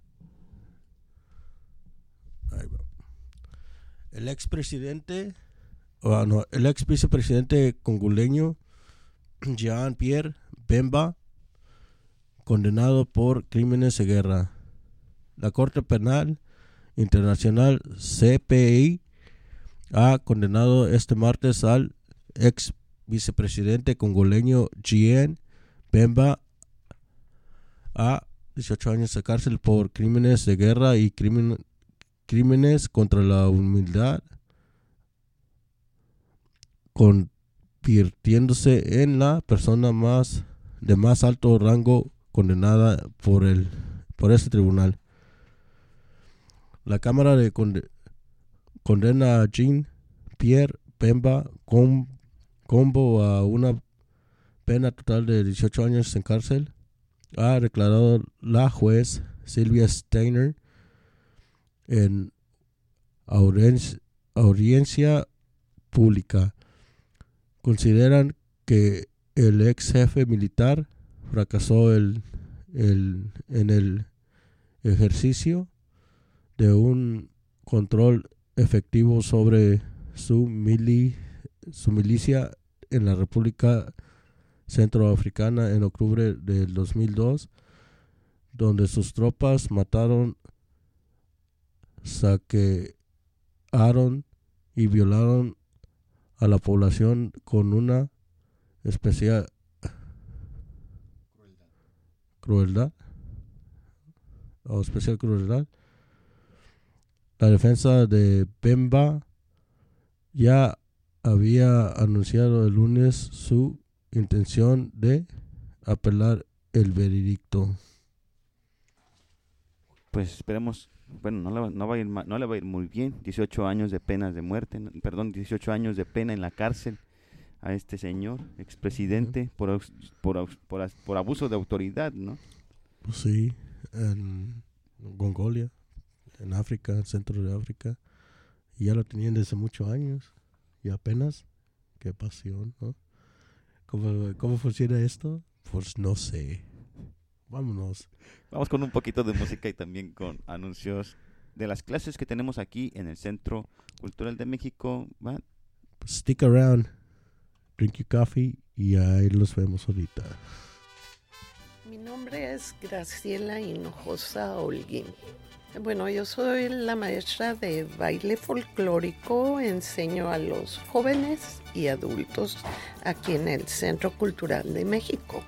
Ahí va. El expresidente, oh, no, el ex vicepresidente congoleño Jean-Pierre Bemba, condenado por crímenes de guerra. La Corte Penal Internacional C P I ha condenado este martes al ex vicepresidente congoleño Jean Bemba a dieciocho años de cárcel por crímenes de guerra y crimen, crímenes contra la humanidad, convirtiéndose en la persona más de más alto rango condenada por el por este tribunal. La Cámara de conde, condena a Jean-Pierre Bemba con combo a una pena total de dieciocho años en cárcel, ha declarado la juez Sylvia Steiner en audiencia, audiencia pública. Consideran que el ex jefe militar fracasó el, el, en el ejercicio de un control efectivo sobre su, mili, su milicia en la República Centroafricana en octubre del dos mil dos, donde sus tropas mataron, saquearon y violaron a la población con una especial crueldad o especial crueldad. La defensa de Bemba ya había anunciado el lunes su intención de apelar el veredicto. Pues esperemos, bueno, no le, no va a ir, no le va a ir muy bien. dieciocho años de penas de muerte, perdón, dieciocho años de pena en la cárcel a este señor, expresidente, uh-huh. por, por, por, por abuso de autoridad, ¿no? Pues sí, en Mongolia, en África, en el centro de África, y ya lo tenían desde muchos años, y apenas, qué pasión, ¿no? ¿Cómo, cómo funciona esto? Pues no sé. Vámonos. Vamos con un poquito de música y también con anuncios de las clases que tenemos aquí en el Centro Cultural de México. ¿Va? Stick around, drink your coffee y ahí los vemos ahorita. Mi nombre es Graciela Hinojosa Holguín. Bueno, yo soy la maestra de baile folclórico, enseño a los jóvenes y adultos aquí en el Centro Cultural de México.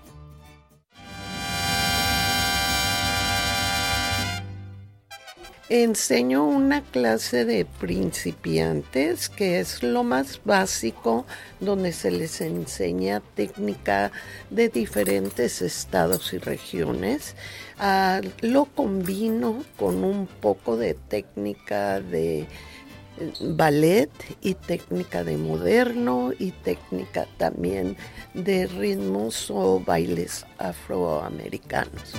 Enseño una clase de principiantes, que es lo más básico, donde se les enseña técnica de diferentes estados y regiones. Uh, lo combino con un poco de técnica de ballet y técnica de moderno y técnica también de ritmos o bailes afroamericanos.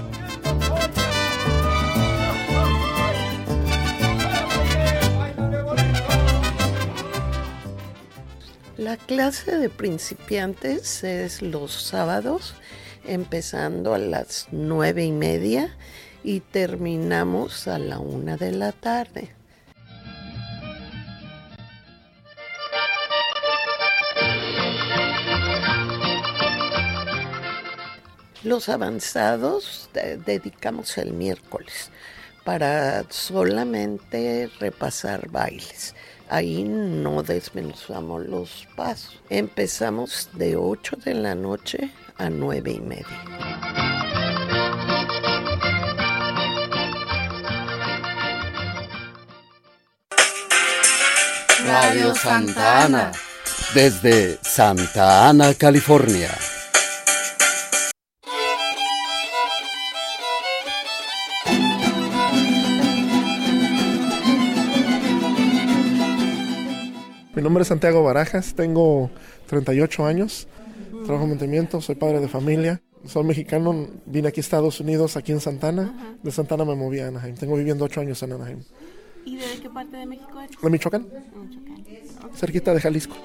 La clase de principiantes es los sábados, empezando a las nueve y media y terminamos a la una de la tarde. Los avanzados de- dedicamos el miércoles para solamente repasar bailes. Ahí no desmenuzamos los pasos. Empezamos de ocho de la noche a nueve y media. Radio Santa Ana, desde Santa Ana, California. Mi nombre es Santiago Barajas, tengo treinta y ocho años, trabajo en mantenimiento, soy padre de familia, soy mexicano, vine aquí a Estados Unidos, aquí en Santa Ana, uh-huh. De Santa Ana me moví a Anaheim, tengo viviendo ocho años en Anaheim. ¿Y de qué parte de México eres? De Michoacán, Michoacán. Okay. Cerquita de Jalisco.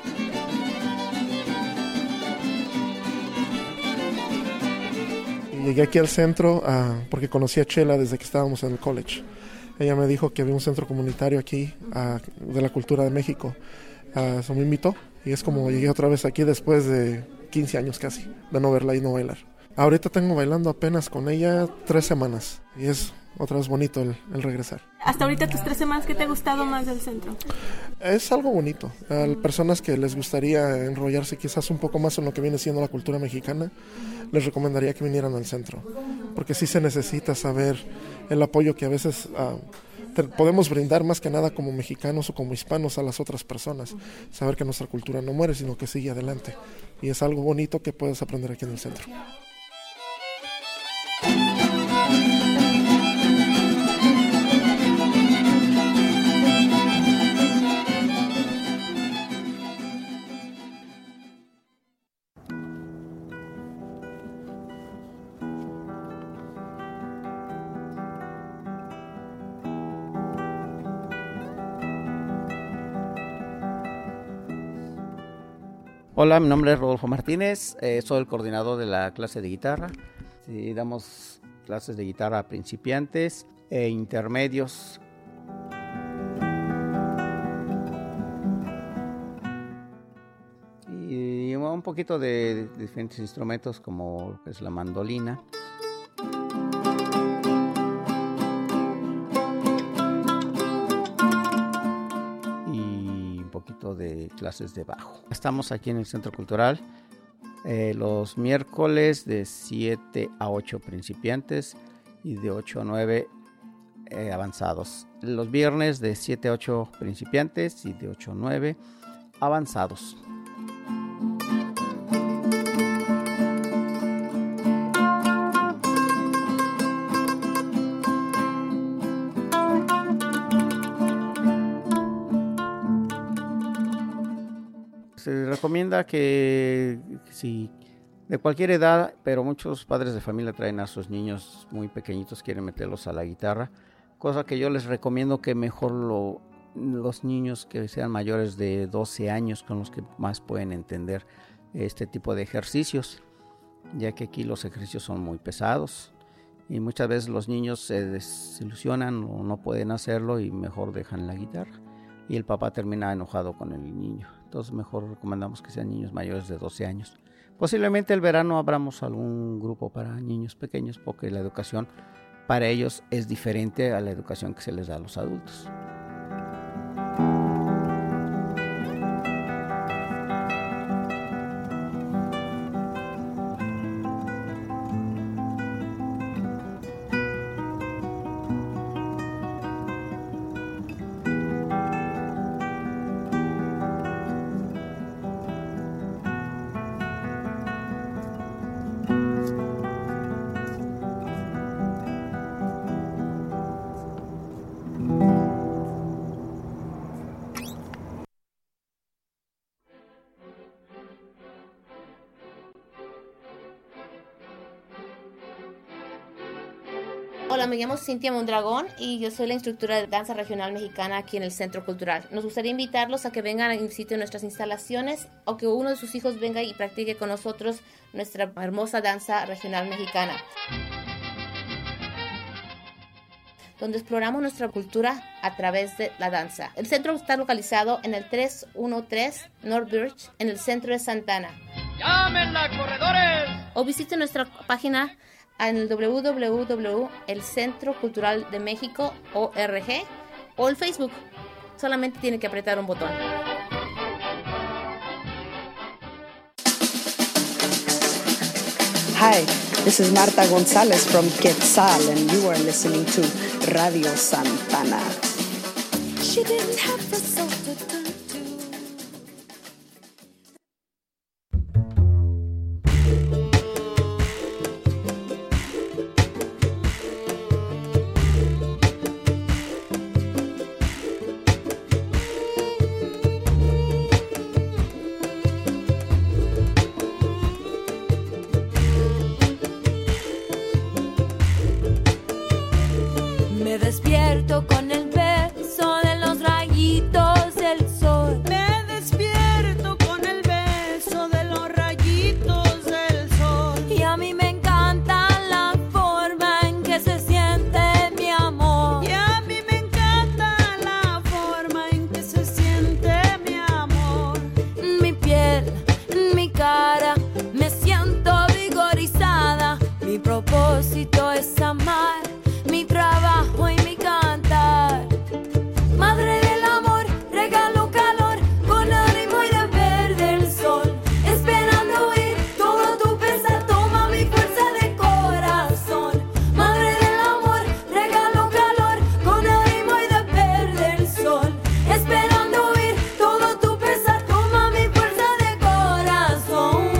Y llegué aquí al centro uh, porque conocí a Chela desde que estábamos en el college. Ella me dijo que había un centro comunitario aquí uh, de la cultura de México. Uh, se me invitó y es como llegué otra vez aquí después de quince años casi de no verla y no bailar. Ahorita tengo bailando apenas con ella tres semanas y es otra vez bonito el, el regresar. Hasta ahorita tus tres semanas, ¿qué te ha gustado más del centro? Es algo bonito. A personas que les gustaría enrollarse quizás un poco más en lo que viene siendo la cultura mexicana, les recomendaría que vinieran al centro, porque sí se necesita saber el apoyo que a veces uh, te podemos brindar más que nada como mexicanos o como hispanos a las otras personas. Saber que nuestra cultura no muere, sino que sigue adelante. Y es algo bonito que puedes aprender aquí en el centro. Hola, mi nombre es Rodolfo Martínez, eh, soy el coordinador de la clase de guitarra. Sí, damos clases de guitarra a principiantes e intermedios. Y un poquito de, de diferentes instrumentos como lo que es la mandolina. De clases de bajo. Estamos aquí en el Centro Cultural eh, los miércoles de siete a ocho principiantes y de ocho a nueve eh, avanzados. Los viernes de siete a ocho principiantes y de ocho a nueve avanzados. Se recomienda que si de cualquier edad, pero muchos padres de familia traen a sus niños muy pequeñitos, quieren meterlos a la guitarra, cosa que yo les recomiendo que mejor lo, los niños que sean mayores de doce años con los que más pueden entender este tipo de ejercicios, ya que aquí los ejercicios son muy pesados y muchas veces los niños se desilusionan o no pueden hacerlo y mejor dejan la guitarra y el papá termina enojado con el niño. Entonces mejor recomendamos que sean niños mayores de doce años. Posiblemente el verano abramos algún grupo para niños pequeños porque la educación para ellos es diferente a la educación que se les da a los adultos. Hola, me llamo Cintia Mondragón y yo soy la instructora de danza regional mexicana aquí en el Centro Cultural. Nos gustaría invitarlos a que vengan y visiten nuestras instalaciones o que uno de sus hijos venga y practique con nosotros nuestra hermosa danza regional mexicana, donde exploramos nuestra cultura a través de la danza. El centro está localizado en el tres uno tres North Birch, en el centro de Santa Ana. ¡Llámenla, corredores! O visite nuestra página en el w w w punto el centro cultural de méxico punto org o el Facebook. Solamente tiene que apretar un botón. Hi, this is Marta Gonzalez from Quetzal, and you are listening to Radio Santana. She didn't have the soul to turn to. Me despierto con el beso de los rayitos del sol. Me despierto con el beso de los rayitos del sol. Y a mí me encanta la forma en que se siente mi amor. Y a mí me encanta la forma en que se siente mi amor. Mi piel, mi cara, me siento vigorizada. Mi propósito es amar. Mi trabajo y mi cantar. Madre del amor, regalo calor con ánimo y de verde el sol. Esperando oír todo tu pesar, toma mi fuerza de corazón. Madre del amor, regalo calor con ánimo y de verde el sol. Esperando oír todo tu pesar, toma mi fuerza de corazón.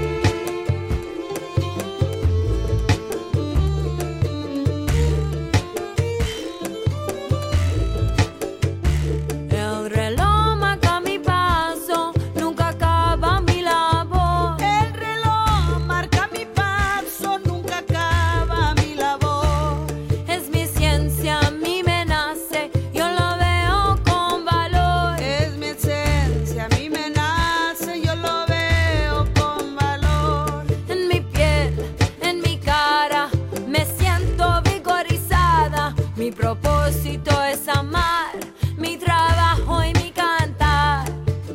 El reloj marca mi paso, nunca acaba mi labor. El reloj marca mi paso, nunca acaba mi labor. Es mi ciencia, a mí me nace, yo lo veo con valor. Es mi esencia, a mí me nace, yo lo veo con valor. En mi piel, en mi cara, me siento vigorizada. Mi propósito es amar. Mi trabajo y mi cantar.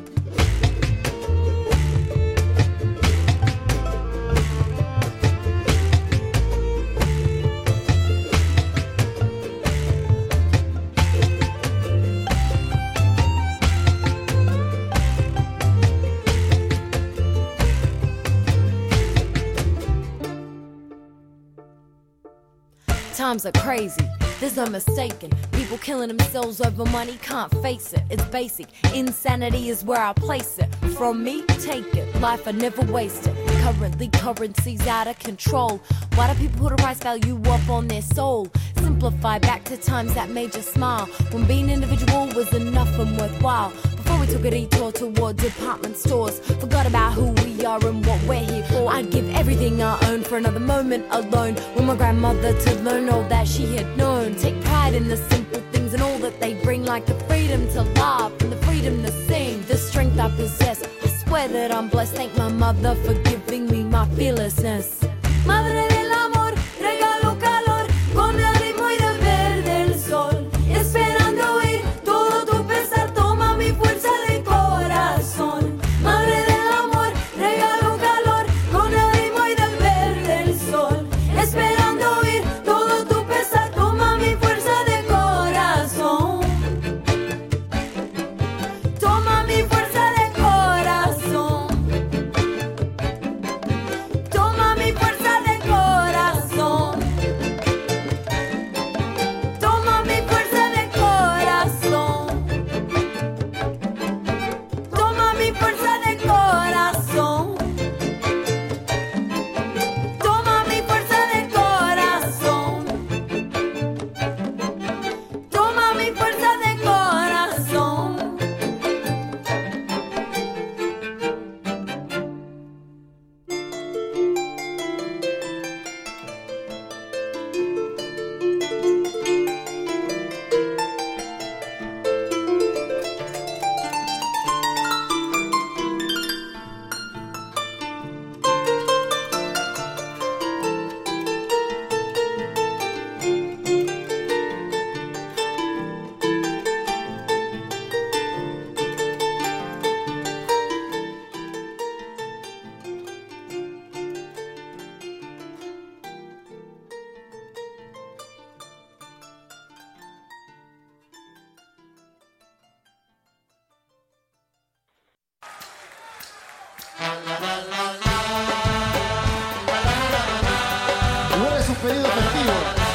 Times are crazy, there's no mistaking. People killing themselves over money, can't face it. It's basic, insanity is where I place it. From me, take it, life I never wasted. Currently, currency's out of control. Why do people put a price value up on their soul? Simplify back to times that made you smile, when being individual was enough and worthwhile. Before we took a detour toward department stores, forgot about who we are and what we're here for. I'd give everything I own for another moment alone with my grandmother to learn all that she had known. Take pride in the simple things and all that they bring, like the freedom to laugh and the freedom to sing. The strength I possess, I swear that I'm blessed. Thank my mother for giving me my fearlessness. Madre del amor, regalo calor con ánimo y de verde el sol. Esperando oír todo tu pesar, toma mi fuerza de corazón. Madre del amor, regalo calor con ánimo y de verde el sol. Esperando oír todo tu pesar, toma mi fuerza de corazón. Toma mi fuerza de corazón. Toma mi fuerza de corazón. Igual es un periodo festivo.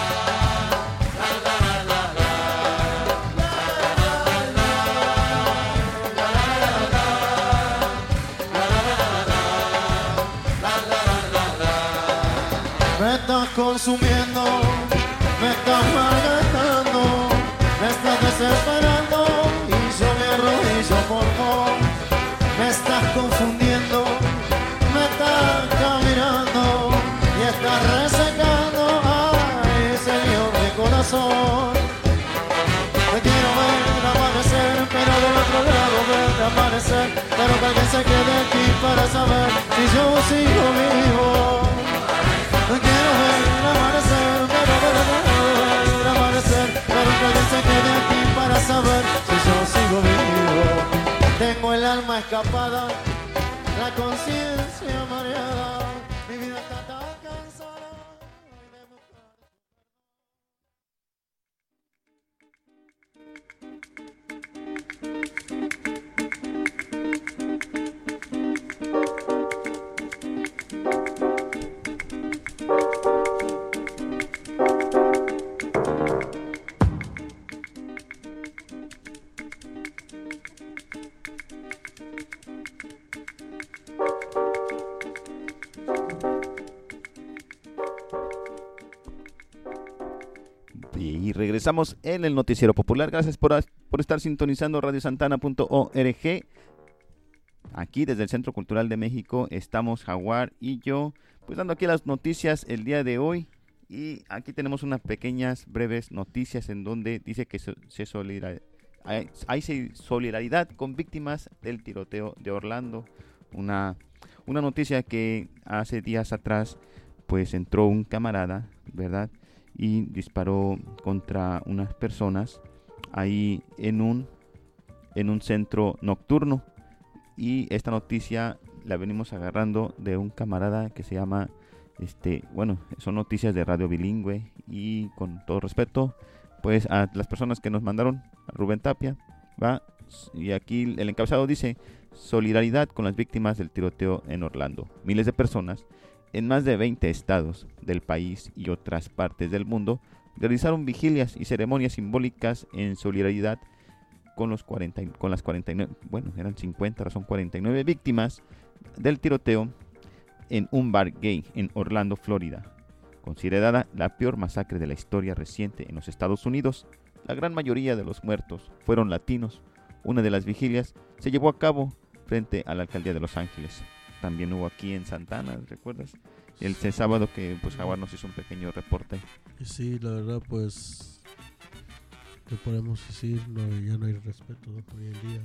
Me estás consumiendo, me estás malgastando, me estás desesperando y yo me arrodillo por favor. Me estás confundiendo, me estás caminando y estás resecando, ay Señor, mi corazón. Me quiero ver amanecer, pero del otro lado ver amanecer, pero que alguien se quede aquí para saber si yo sigo vivo. No quiero ver amanecer, pero ver ver amanecer, pero que alguien se quede aquí para saber si yo sigo vivo. Tengo el alma escapada, la conciencia mareada, mi vida está tan cansada. Y regresamos en el Noticiero Popular. Gracias por, por estar sintonizando radio santana punto org. Aquí desde el Centro Cultural de México estamos Jaguar y yo, pues dando aquí las noticias el día de hoy. Y aquí tenemos unas pequeñas breves noticias en donde dice que se, se solidar, hay, hay solidaridad con víctimas del tiroteo de Orlando. Una, una noticia que hace días atrás pues entró un camarada, ¿verdad? Y disparó contra unas personas ahí en un en un centro nocturno. Y esta noticia la venimos agarrando de un camarada que se llama este bueno son noticias de Radio Bilingüe, y con todo respeto pues a las personas que nos mandaron, a Rubén Tapia, va, y aquí el encabezado dice: solidaridad con las víctimas del tiroteo en Orlando. Miles de personas en más de veinte estados del país y otras partes del mundo realizaron vigilias y ceremonias simbólicas en solidaridad con los cuarenta, con las cuarenta y nueve, bueno, eran cincuenta, son cuarenta y nueve víctimas del tiroteo en un bar gay en Orlando, Florida, considerada la peor masacre de la historia reciente en los Estados Unidos. La gran mayoría de los muertos fueron latinos. Una de las vigilias se llevó a cabo frente a la alcaldía de Los Ángeles. También hubo aquí en Santana, ¿recuerdas? El, el sábado que pues Jaguar nos hizo un pequeño reporte. Sí, la verdad pues, ¿qué podemos decir? No, ya no hay respeto hoy en día.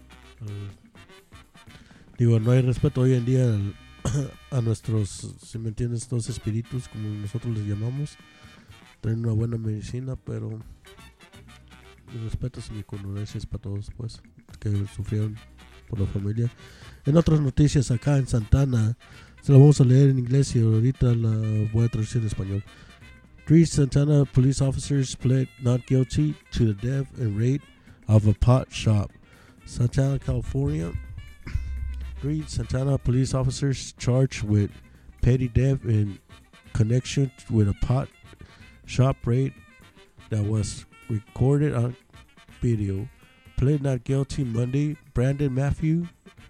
Uh, digo, no hay respeto hoy en día al, a nuestros, si me entiendes, estos espíritus, como nosotros les llamamos. Traen una buena medicina, pero mi respeto y mi condolencias para todos pues que sufrieron por la familia. En otras noticias acá en Santana, se la vamos a leer en inglés y ahorita la voy a traducir en español. Three Santana police officers pled not guilty to the death and raid of a pot shop. Santana, California. Three Santana police officers charged with petty theft in connection with a pot shop raid that was recorded on video pled not guilty Monday. Brandon Matthew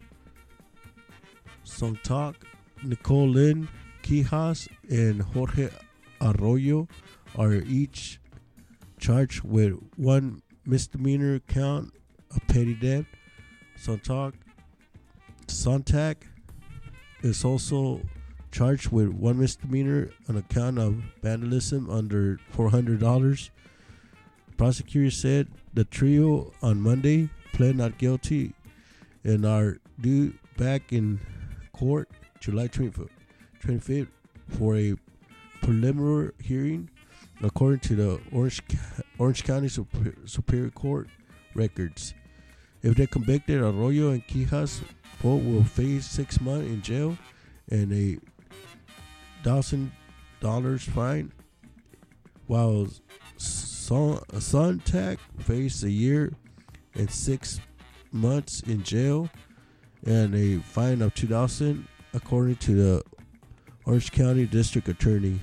Songtak, Nicole Lynn Quijas, and Jorge Arroyo are each charged with one misdemeanor count of petty theft. Sonntag, Sontag is also charged with one misdemeanor on account of vandalism under four hundred dollars. Prosecutors said the trio on Monday pled not guilty and are due back in court July twenty-fifth for a preliminary hearing, according to the Orange Orange County Super, Superior Court records. If they're convicted, Arroyo and Quijas both will face six months in jail and a thousand dollars fine, while Son- Sontag faced a year and six months in jail and a fine of two thousand according to the Orange County District Attorney.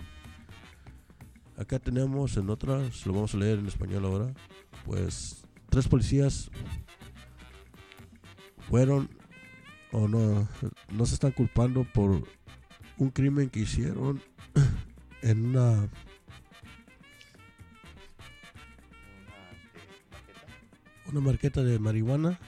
Acá tenemos en otra, se lo vamos a leer en español ahora, pues tres policías fueron o no, no se están culpando por un crimen que hicieron en una una marqueta de marihuana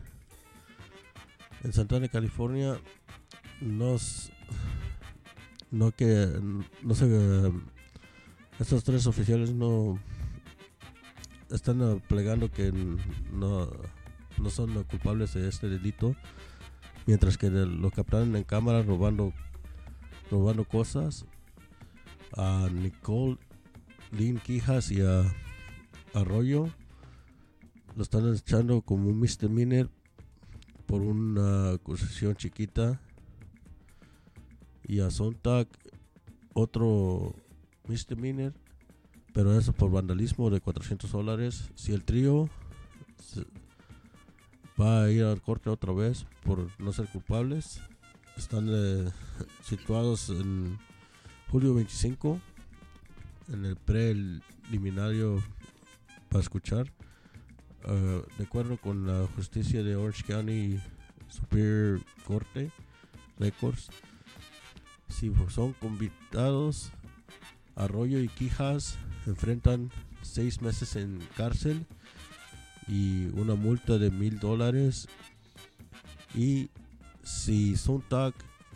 en Santana, California. Nos no que no sé, estos tres oficiales no están alegando que no no son culpables de este delito, mientras que lo captaron en cámara robando robando cosas. A Nicole Lynn Quijas y a Arroyo lo están echando como un misdemeanor por una acusación chiquita, y a Sontag otro misdemeanor, pero eso por vandalismo de cuatrocientos dólares. Si el trío se va a ir al corte otra vez por no ser culpables, están eh, situados en julio veinticinco en el preliminario para escuchar. Uh, de acuerdo con la justicia de Orange County Superior Corte Records, si son convictados, Arroyo y Quijas enfrentan seis meses en cárcel y una multa de mil dólares. Y si Sontag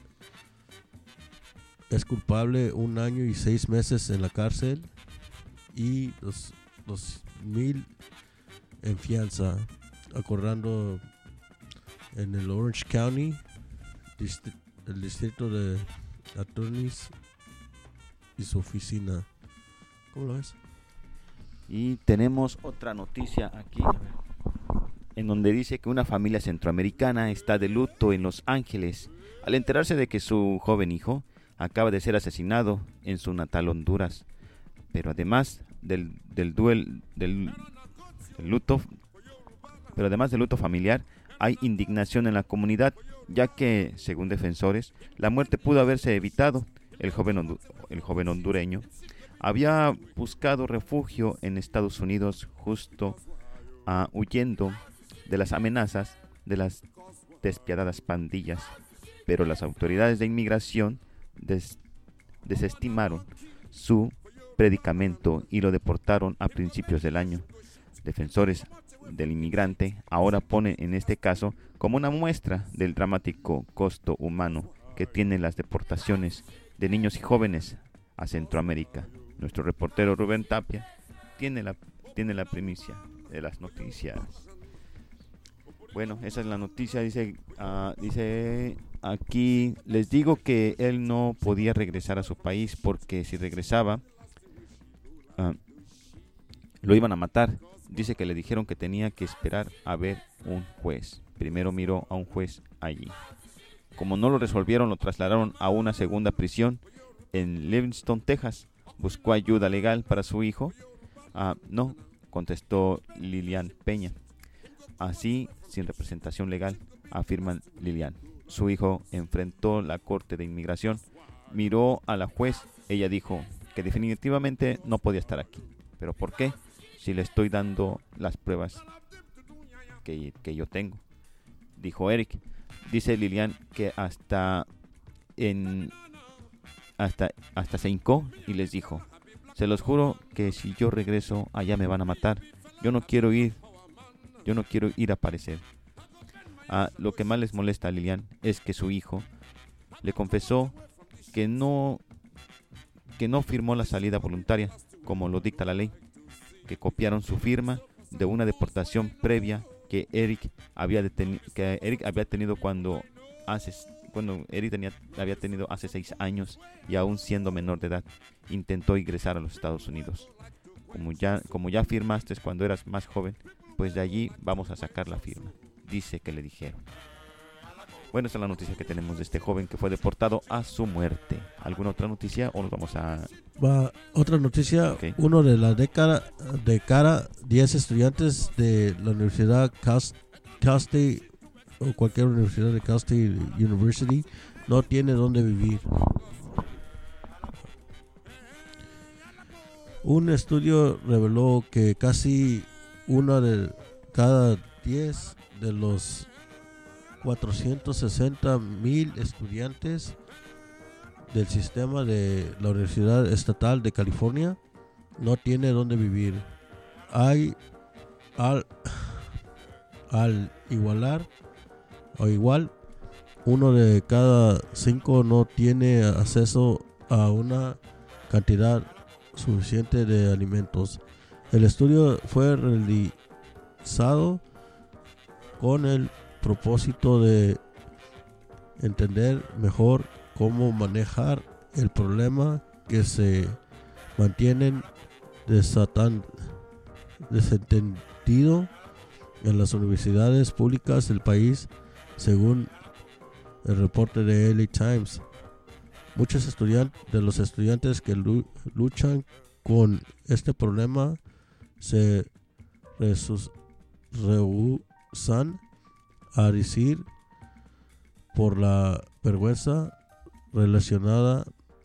es culpable, un año y seis meses en la cárcel y los, los mil en fianza, acordando en el Orange County, distri- el distrito de attorneys y su oficina. ¿Cómo lo ves? Y tenemos otra noticia aquí, en donde dice que una familia centroamericana está de luto en Los Ángeles al enterarse de que su joven hijo acaba de ser asesinado en su natal Honduras. Pero además del, del duel del, del luto, pero además del luto familiar, hay indignación en la comunidad, ya que, según defensores, la muerte pudo haberse evitado. El joven, hondu- el joven hondureño había buscado refugio en Estados Unidos, justo uh, huyendo de las amenazas de las despiadadas pandillas, pero las autoridades de inmigración des- desestimaron su predicamento y lo deportaron a principios del año. Defensores del inmigrante ahora ponen en este caso como una muestra del dramático costo humano que tienen las deportaciones de niños y jóvenes a Centroamérica. Nuestro reportero Rubén Tapia tiene la, tiene la primicia de las noticias. Bueno, esa es la noticia. Dice, uh, dice aquí, les digo que él no podía regresar a su país porque si regresaba uh, lo iban a matar. Dice que le dijeron que tenía que esperar a ver un juez. Primero miró a un juez allí. Como no lo resolvieron, lo trasladaron a una segunda prisión en Livingston, Texas. Buscó ayuda legal para su hijo. Uh, no, contestó Lilian Peña. Así, sin representación legal, afirman Lilian. Su hijo enfrentó la corte de inmigración. Miró a la juez. Ella dijo que definitivamente no podía estar aquí. ¿Pero por qué? Si le estoy dando las pruebas que, que yo tengo, dijo Eric. Dice Lilian que hasta en hasta hasta se hincó y les dijo: se los juro que si yo regreso allá me van a matar. Yo no quiero ir, yo no quiero ir a aparecer. Ah, lo que más les molesta a Lilian es que su hijo le confesó que no que no firmó la salida voluntaria como lo dicta la ley, que copiaron su firma de una deportación previa que Eric había deteni- que Eric había tenido cuando hace cuando Eric tenía, había tenido hace seis años y aún siendo menor de edad intentó ingresar a los Estados Unidos. Como ya como ya firmaste cuando eras más joven, pues de allí vamos a sacar la firma, dice que le dijeron. Bueno, esa es la noticia que tenemos de este joven que fue deportado a su muerte. ¿Alguna otra noticia o nos vamos a...? Va, otra noticia, okay. Uno de la década de cara, diez estudiantes de la Universidad Cal, Cal State o cualquier universidad de Cal State University no tiene dónde vivir. Un estudio reveló que casi una de cada diez de los cuatrocientos sesenta mil estudiantes del sistema de la Universidad Estatal de California no tiene dónde vivir. Hay al, al igualar o igual uno de cada cinco no tiene acceso a una cantidad suficiente de alimentos. El estudio fue realizado con el propósito de entender mejor cómo manejar el problema que se mantienen desatan, desentendido en las universidades públicas del país, según el reporte de L A Times. Muchos estudiantes de los estudiantes que lu- luchan con este problema se resus- rehusan a decir por la vergüenza relacionada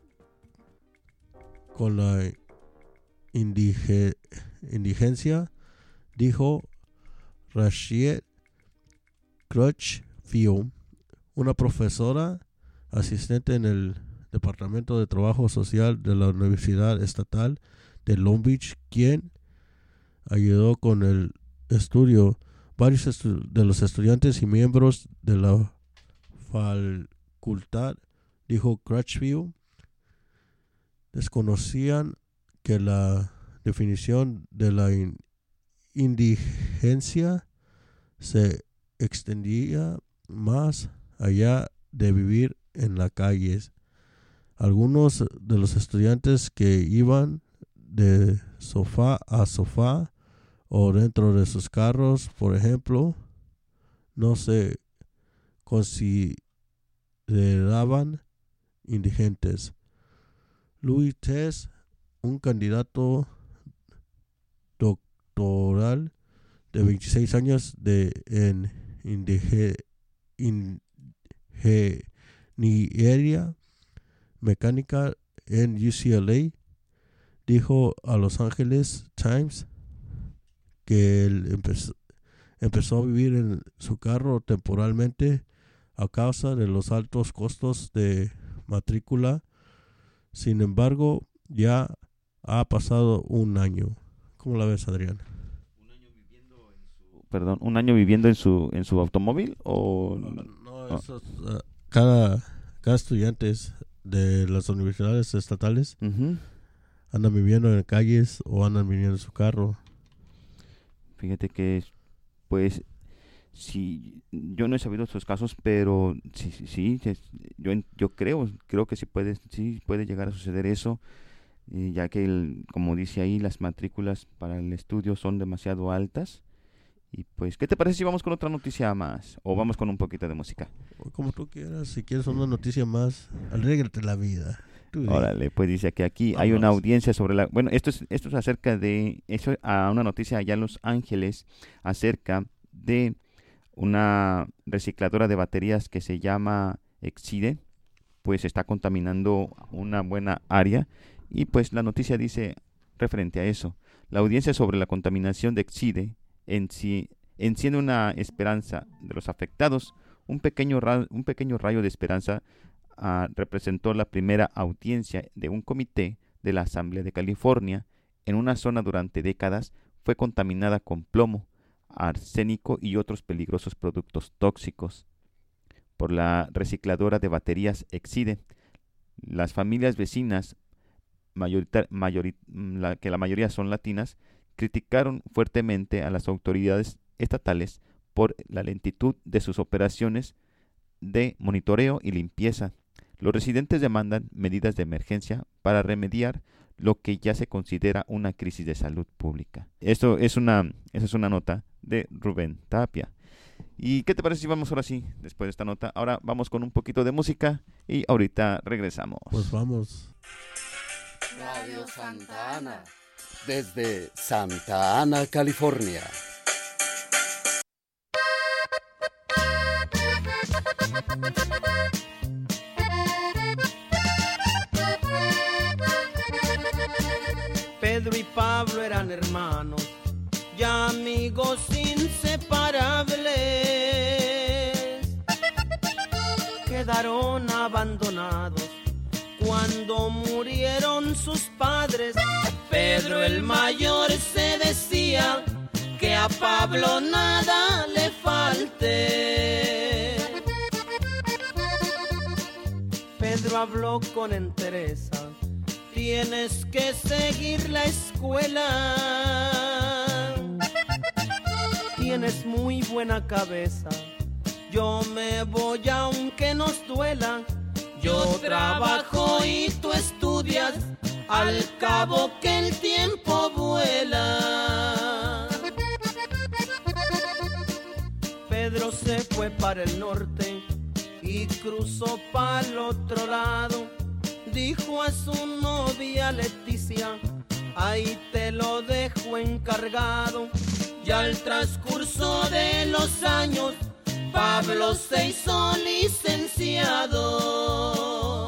con la indige- indigencia, dijo Rashid Crutchfield, una profesora asistente en el Departamento de Trabajo Social de la Universidad Estatal de Long Beach, quien ayudó con el estudio. Varios estu- de los estudiantes y miembros de la facultad, dijo Crutchfield, desconocían que la definición de la in- indigencia se extendía más allá de vivir en las calles. Algunos de los estudiantes que iban de sofá a sofá o dentro de sus carros, por ejemplo, no se consideraban indigentes. Louis Tess, un candidato doctoral de veintiséis años de en indige, ingeniería mecánica en U C L A, dijo a Los Angeles Times que él empezó, empezó a vivir en su carro temporalmente a causa de los altos costos de matrícula. Sin embargo, ya ha pasado un año. ¿Cómo la ves, Adrián? Perdón, ¿un año viviendo en su en su automóvil o no? no, no. Eso es, uh, cada cada estudiante de las universidades estatales uh-huh. andan viviendo en calles o andan viviendo en su carro. Fíjate que, pues, sí, yo no he sabido estos casos, pero sí, sí, sí yo, yo creo, creo que sí puede, sí puede llegar a suceder eso, eh, ya que, el, como dice ahí, las matrículas para el estudio son demasiado altas. Y pues, ¿qué te parece si vamos con otra noticia más? ¿O vamos con un poquito de música? Como tú quieras, si quieres una noticia más, alégrate la vida. Órale, pues dice que aquí Vamos. Hay una audiencia sobre la... Bueno, esto es, esto es acerca de... Eso, a una noticia allá en Los Ángeles acerca de una recicladora de baterías que se llama Exide, pues está contaminando una buena área. Y pues la noticia dice referente a eso. La audiencia sobre la contaminación de Exide en sí, enciende una esperanza de los afectados. Un pequeño, ra- un pequeño rayo de esperanza Uh, representó la primera audiencia de un comité de la Asamblea de California en una zona durante décadas fue contaminada con plomo, arsénico y otros peligrosos productos tóxicos por la recicladora de baterías Exide. Las familias vecinas, mayorita, mayorit, la, que la mayoría son latinas, criticaron fuertemente a las autoridades estatales por la lentitud de sus operaciones de monitoreo y limpieza. Los residentes demandan medidas de emergencia para remediar lo que ya se considera una crisis de salud pública. Esto es una, esa es una nota de Rubén Tapia. ¿Y qué te parece si vamos ahora sí, después de esta nota? Ahora vamos con un poquito de música y ahorita regresamos. Pues vamos. Radio Santa Ana, desde Santa Ana, California. Pablo eran hermanos y amigos inseparables. Quedaron abandonados cuando murieron sus padres. Pedro el mayor se decía que a Pablo nada le falte. Pedro habló con entereza: tienes que seguir la escuela. Tienes muy buena cabeza, yo me voy aunque nos duela. Yo trabajo y tú estudias, al cabo que el tiempo vuela. Pedro se fue para el norte y cruzó para el otro lado. Dijo a su novia Leticia: ahí te lo dejo encargado. Y al transcurso de los años, Pablo se hizo licenciado.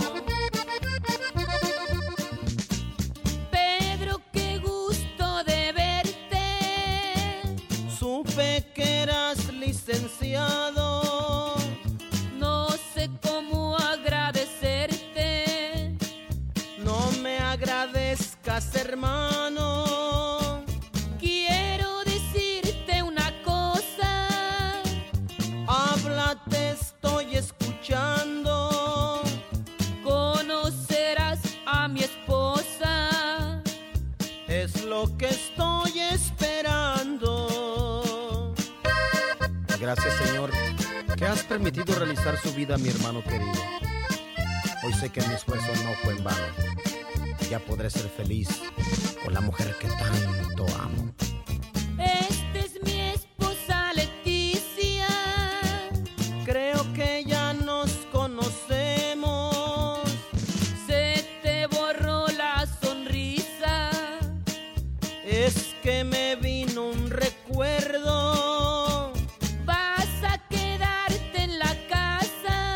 Pedro, qué gusto de verte. Supe que eras licenciado. No sé cómo agradecerte. No me agradezcas, hermano. Quiero decirte una cosa. Habla, te estoy escuchando. Conocerás a mi esposa. Es lo que estoy esperando. Gracias, Señor, que has permitido realizar su vida a mi hermano querido. Hoy sé que mi esfuerzo no fue en vano. Ya podré ser feliz con la mujer que tanto amo. Esta es mi esposa Leticia. Creo que ya nos conocemos. Se te borró la sonrisa. Es que me vino un recuerdo. Vas a quedarte en la casa.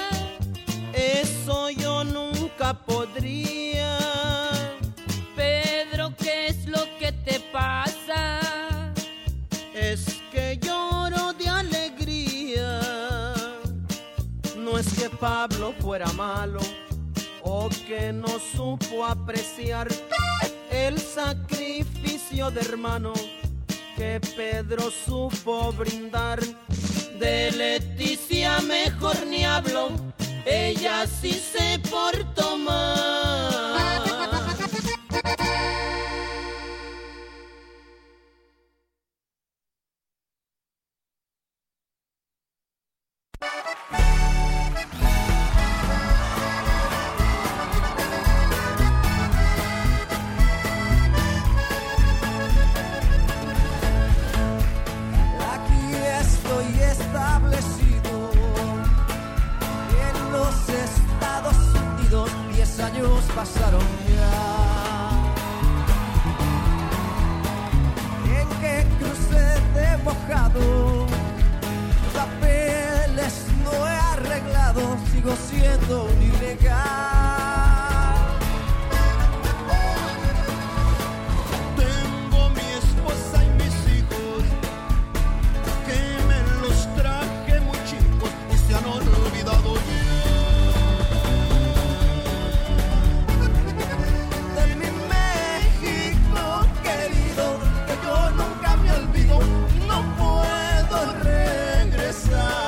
Eso yo nunca podría. Pedro, ¿qué es lo que te pasa? Es que lloro de alegría. No es que Pablo fuera malo o que no supo apreciar el sacrificio de hermano que Pedro supo brindar. De Leticia mejor ni hablo, ella sí se portó mal. Aquí estoy establecido en los Estados Unidos. Diez años pasaron ya en que crucé de mojado. Papeles no he arreglado, sigo siendo un ilegal. Tengo mi esposa y mis hijos, que me los traje muy chicos y se han olvidado ya de mi México querido, que yo nunca me olvido, no puedo regresar.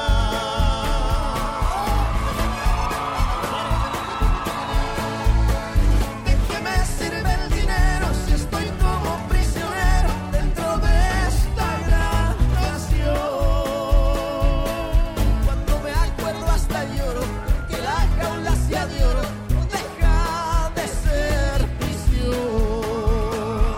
¿De qué me sirve el dinero si estoy como prisionero dentro de esta gran nación? Cuando me acuerdo hasta lloro, que la jaula sea de oro no deja de ser prisión.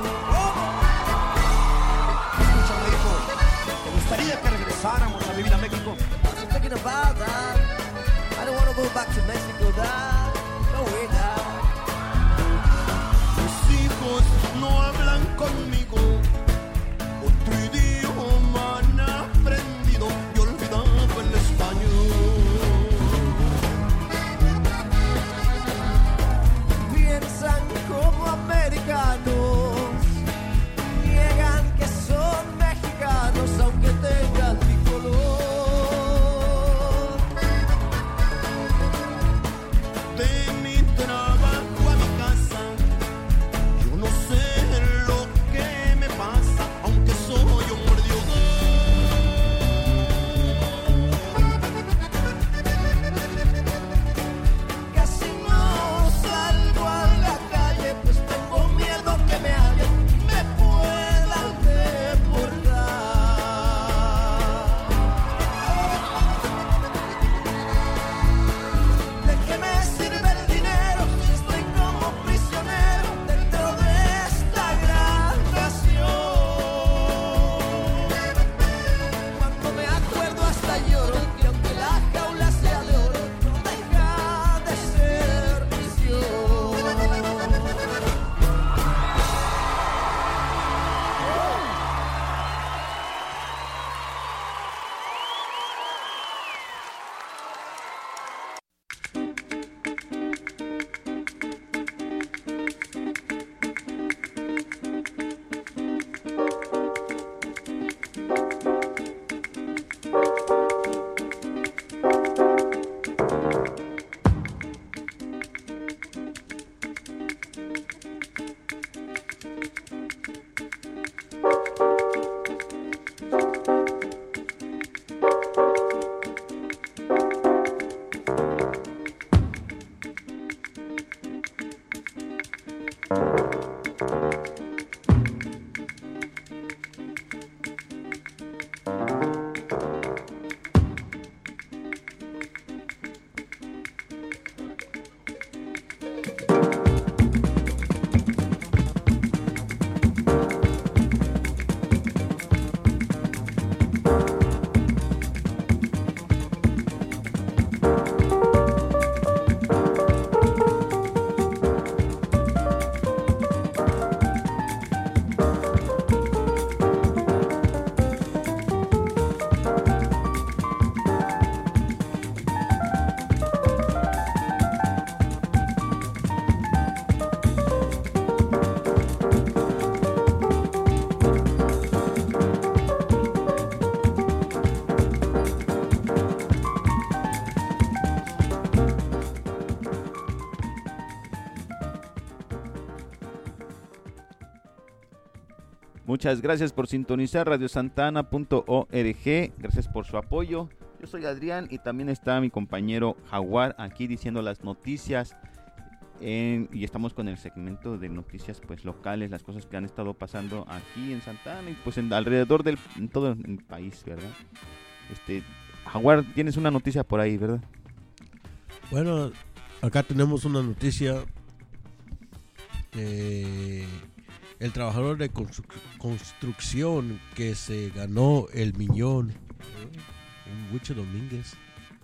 Escúchame, hijo, ¿te gustaría que regresáramos a vivir a México? I'm thinking about that. I don't want to go back to Mexico, Dad. No way, Dad. Mis hijos no hablan conmigo, otro idioma han aprendido y olvidado el español. Piensan como americanos, Muchas gracias por sintonizar radio santana punto org. Gracias por su apoyo. Yo soy Adrián y también está mi compañero Jaguar aquí diciendo las noticias. En, y estamos con el segmento de noticias pues locales, las cosas que han estado pasando aquí en Santa Ana y pues en, alrededor del en todo el país, ¿verdad? Este, Jaguar, tienes una noticia por ahí, ¿verdad? Bueno, acá tenemos una noticia. Eh, el trabajador de constru- construcción que se ganó el millón, un Huicho Domínguez.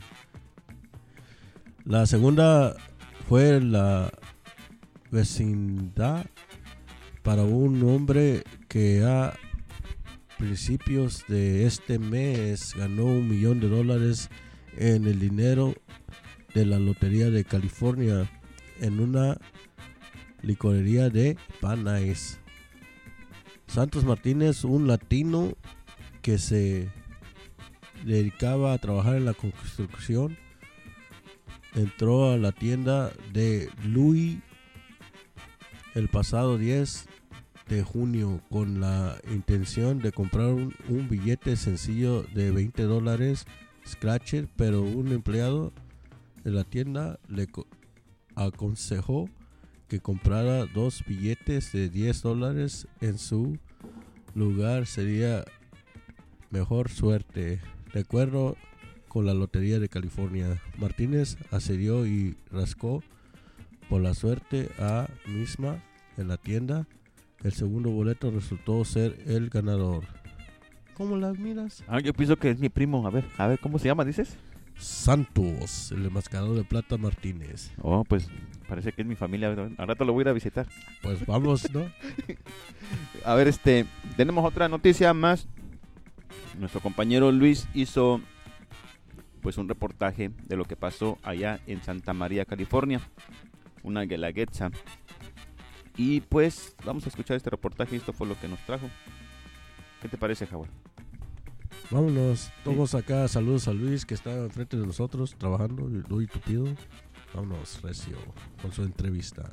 La segunda fue la vecindad para un hombre que a principios de este mes ganó un millón de dólares en el dinero de la Lotería de California en una licorería de Van Nuys. Santos Martínez, un latino que se dedicaba a trabajar en la construcción, entró a la tienda de Louis el pasado diez de junio con la intención de comprar un, un billete sencillo de veinte dólares Scratcher, pero un empleado de la tienda le co- aconsejó que comprara dos billetes de diez dólares en su lugar, sería mejor suerte. De acuerdo con la Lotería de California, Martínez accedió y rascó por la suerte a misma en la tienda. El segundo boleto resultó ser el ganador. ¿Cómo las miras? Ah, yo pienso que es mi primo. A ver, a ver, ¿cómo se llama, dices? Santos, el enmascarado de plata Martínez. Oh, pues parece que es mi familia. Al rato lo voy a ir a visitar. Pues vamos, ¿no? A ver, este, tenemos otra noticia más. Nuestro compañero Luis hizo pues un reportaje de lo que pasó allá en Santa María, California, una guelaguetza. Y pues vamos a escuchar este reportaje y esto fue lo que nos trajo. ¿Qué te parece, Jaguar? Vámonos, todos acá, saludos a Luis que está enfrente de nosotros trabajando, Luis Tupido. Vámonos, recio, con su entrevista.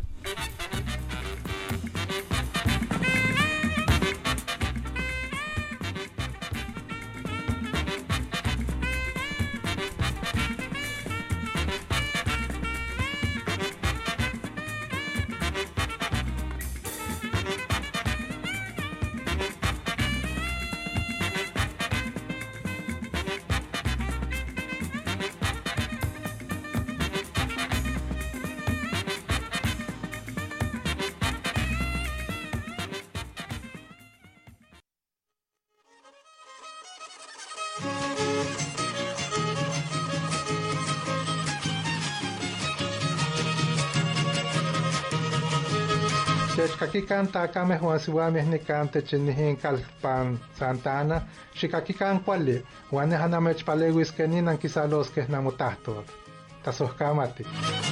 Kaki canta kame Juan Siwami ni cante chinihin kalpan Santa Ana, shikaki kan kwali, wane hanamech palewis keninan kisalos que namutahto. Tasos kamati.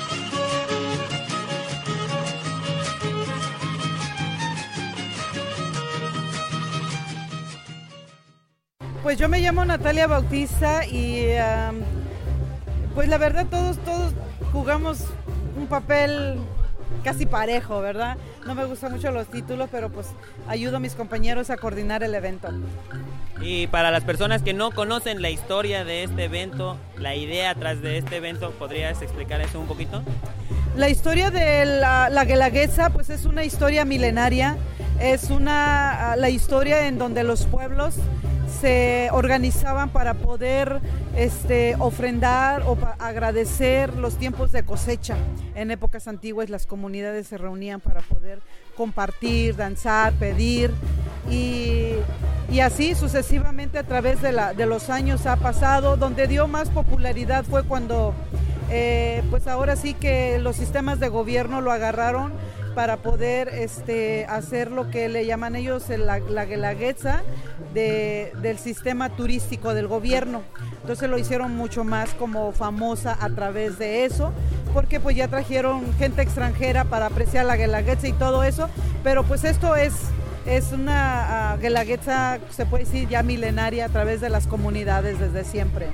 Pues yo me llamo Natalia Bautista y um, pues la verdad todos todos jugamos un papel casi parejo, ¿verdad? No me gustan mucho los títulos, pero pues ayudo a mis compañeros a coordinar el evento. Y para las personas que no conocen la historia de este evento, la idea atrás de este evento, ¿podrías explicar eso un poquito? La historia de la, la guelaguetza, pues es una historia milenaria, es una la historia en donde los pueblos se organizaban para poder este, ofrendar o pa- agradecer los tiempos de cosecha. En épocas antiguas las comunidades se reunían para poder compartir, danzar, pedir y, y así sucesivamente a través de, la, de los años ha pasado. Donde dio más popularidad fue cuando eh, pues ahora sí que los sistemas de gobierno lo agarraron para poder este, hacer lo que le llaman ellos la, la guelaguetza de, del sistema turístico del gobierno. Entonces lo hicieron mucho más como famosa a través de eso, porque pues ya trajeron gente extranjera para apreciar la guelaguetza y todo eso, pero pues esto es, es una uh, guelaguetza, se puede decir ya milenaria a través de las comunidades desde siempre.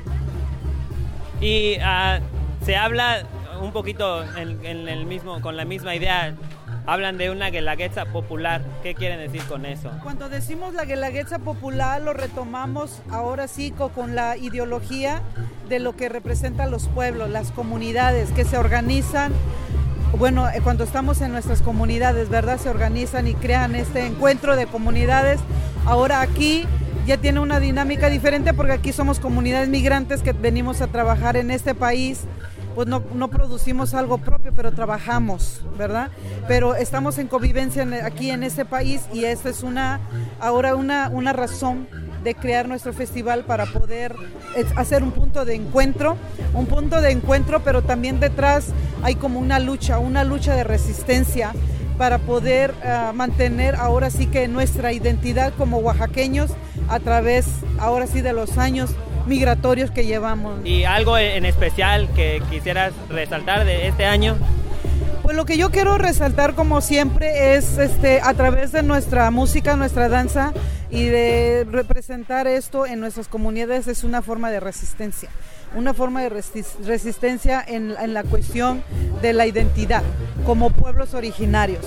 Y uh, se habla un poquito en, en el mismo, con la misma idea. hablan de una guelaguetza popular. ¿Qué quieren decir con eso? Cuando decimos la guelaguetza popular, lo retomamos ahora sí co- con la ideología de lo que representan los pueblos, las comunidades que se organizan. Bueno, eh, cuando estamos en nuestras comunidades, ¿verdad? Se organizan y crean este encuentro de comunidades. Ahora aquí ya tiene una dinámica diferente porque aquí somos comunidades migrantes que venimos a trabajar en este país. Pues no, no producimos algo propio, pero trabajamos, ¿verdad? Pero estamos en convivencia en, aquí en este país y esta es una, ahora una, una razón de crear nuestro festival para poder hacer un punto de encuentro, un punto de encuentro, pero también detrás hay como una lucha, una lucha de resistencia para poder uh, mantener ahora sí que nuestra identidad como oaxaqueños a través, ahora sí, de los años migratorios que llevamos. ¿Y algo en especial que quisieras resaltar de este año? Pues lo que yo quiero resaltar, como siempre, es este, a través de nuestra música, nuestra danza y de representar esto en nuestras comunidades, es una forma de resistencia, una forma de resist- resistencia en, en la cuestión de la identidad como pueblos originarios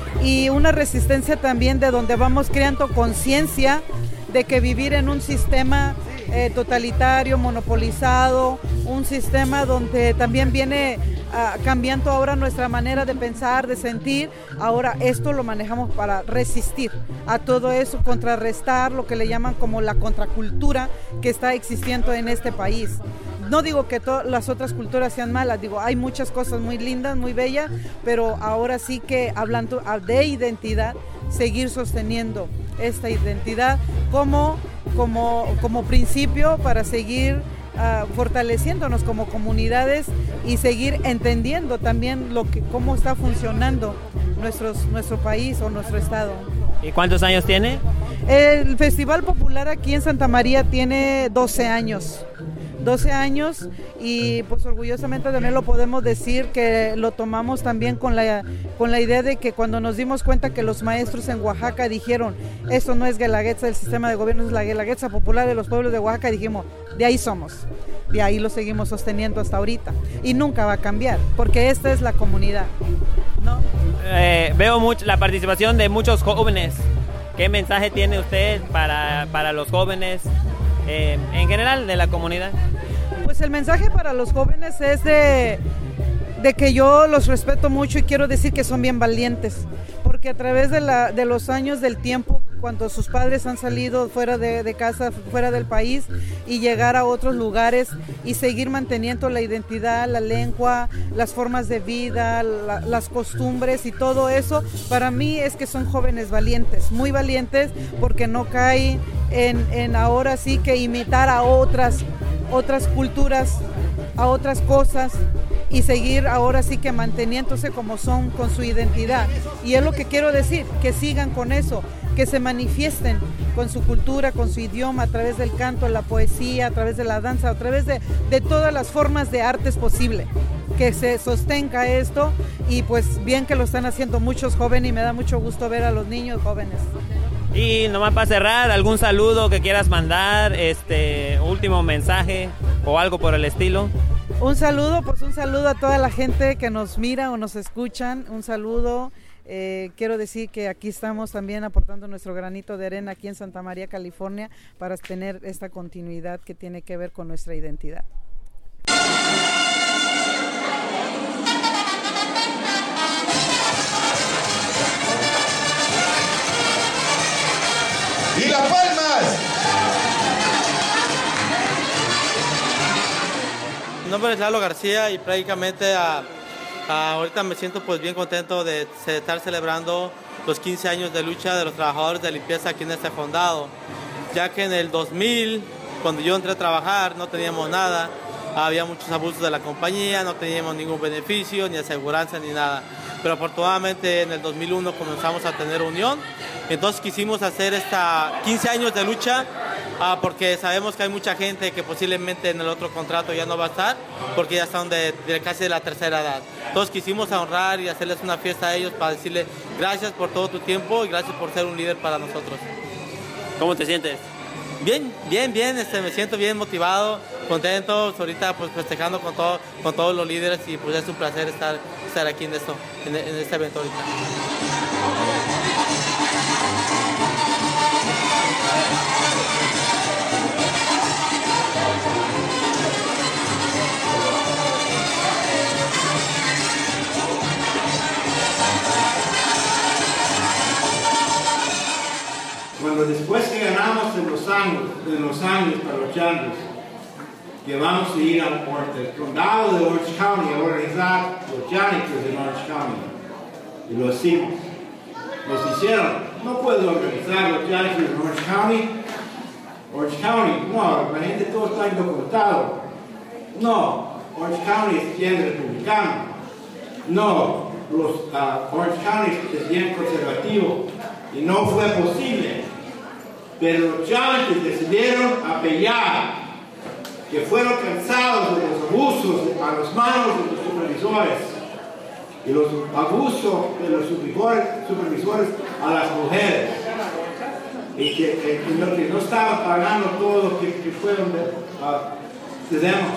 y una resistencia también de donde vamos creando conciencia de que vivir en un sistema eh, totalitario, monopolizado, un sistema donde también viene uh, cambiando ahora nuestra manera de pensar, de sentir, ahora esto lo manejamos para resistir a todo eso, contrarrestar lo que le llaman como la contracultura que está existiendo en este país. No digo que todas las otras culturas sean malas, digo, hay muchas cosas muy lindas, muy bellas, pero ahora sí que hablando de identidad, seguir sosteniendo esta identidad como, como, como principio para seguir uh, fortaleciéndonos como comunidades y seguir entendiendo también lo que, cómo está funcionando nuestros, nuestro país o nuestro estado. ¿Y cuántos años tiene? El Festival Popular aquí en Santa María tiene doce años. doce años y pues orgullosamente también lo podemos decir que lo tomamos también con la, con la idea de que cuando nos dimos cuenta que los maestros en Oaxaca dijeron esto no es guelaguetza del sistema de gobierno, es la guelaguetza popular de los pueblos de Oaxaca, dijimos de ahí somos, de ahí lo seguimos sosteniendo hasta ahorita y nunca va a cambiar porque esta es la comunidad, ¿no? Eh, veo mucho la participación de muchos jóvenes. ¿Qué mensaje tiene usted para, para los jóvenes eh, en general de la comunidad? Pues el mensaje para los jóvenes es de, de que yo los respeto mucho y quiero decir que son bien valientes, porque a través de, la, de los años del tiempo, cuando sus padres han salido fuera de, de casa, fuera del país y llegar a otros lugares y seguir manteniendo la identidad, la lengua, las formas de vida, la, las costumbres y todo eso, para mí es que son jóvenes valientes, muy valientes, porque no caen en, en ahora sí que imitar a otras, otras culturas, a otras cosas y seguir ahora sí que manteniéndose como son con su identidad. Y es lo que quiero decir, que sigan con eso, que se manifiesten con su cultura, con su idioma, a través del canto, la poesía, a través de la danza, a través de, de todas las formas de artes posible, que se sostenga esto y pues bien que lo están haciendo muchos jóvenes y me da mucho gusto ver a los niños jóvenes. Y nomás para cerrar, algún saludo que quieras mandar, este último mensaje o algo por el estilo. Un saludo, pues un saludo a toda la gente que nos mira o nos escuchan, un saludo. Eh, quiero decir que aquí estamos también aportando nuestro granito de arena aquí en Santa María, California, para tener esta continuidad que tiene que ver con nuestra identidad. ¡Y las palmas! Mi nombre es Lalo García y prácticamente a, a, ahorita me siento pues bien contento de, de estar celebrando los quince años de lucha de los trabajadores de limpieza aquí en este condado, ya que en el dos mil, cuando yo entré a trabajar, no teníamos nada, había muchos abusos de la compañía, no teníamos ningún beneficio, ni aseguranza, ni nada. Pero afortunadamente en el dos mil uno comenzamos a tener unión, entonces quisimos hacer esta quince años de lucha, ah, porque sabemos que hay mucha gente que posiblemente en el otro contrato ya no va a estar, porque ya están de, de casi de la tercera edad. Entonces quisimos honrar y hacerles una fiesta a ellos para decirles gracias por todo tu tiempo y gracias por ser un líder para nosotros. ¿Cómo te sientes? Bien, bien, bien, este, me siento bien motivado. contentos ahorita pues festejando con, todo, con todos los líderes y pues es un placer estar, estar aquí en, esto, en, en este evento ahorita. Cuando después que ganamos en los años, en los años para los Yankees, que vamos a ir al el condado de Orange County a organizar los Yankees en Orange County. Y lo hicimos. Nos hicieron, no puedo organizar los Yankees en Orange County. Orange County, no, la gente todo está indocumentado. No, Orange County es bien republicano. No, los, uh, Orange County es bien conservativo. Y no fue posible. Pero los Yankees decidieron apelar, que fueron cansados de los abusos a las manos de los supervisores y los abusos de los supervisores, supervisores a las mujeres y que, que, que, no, que no estaban pagando todo lo que, que fue donde uh, tenemos.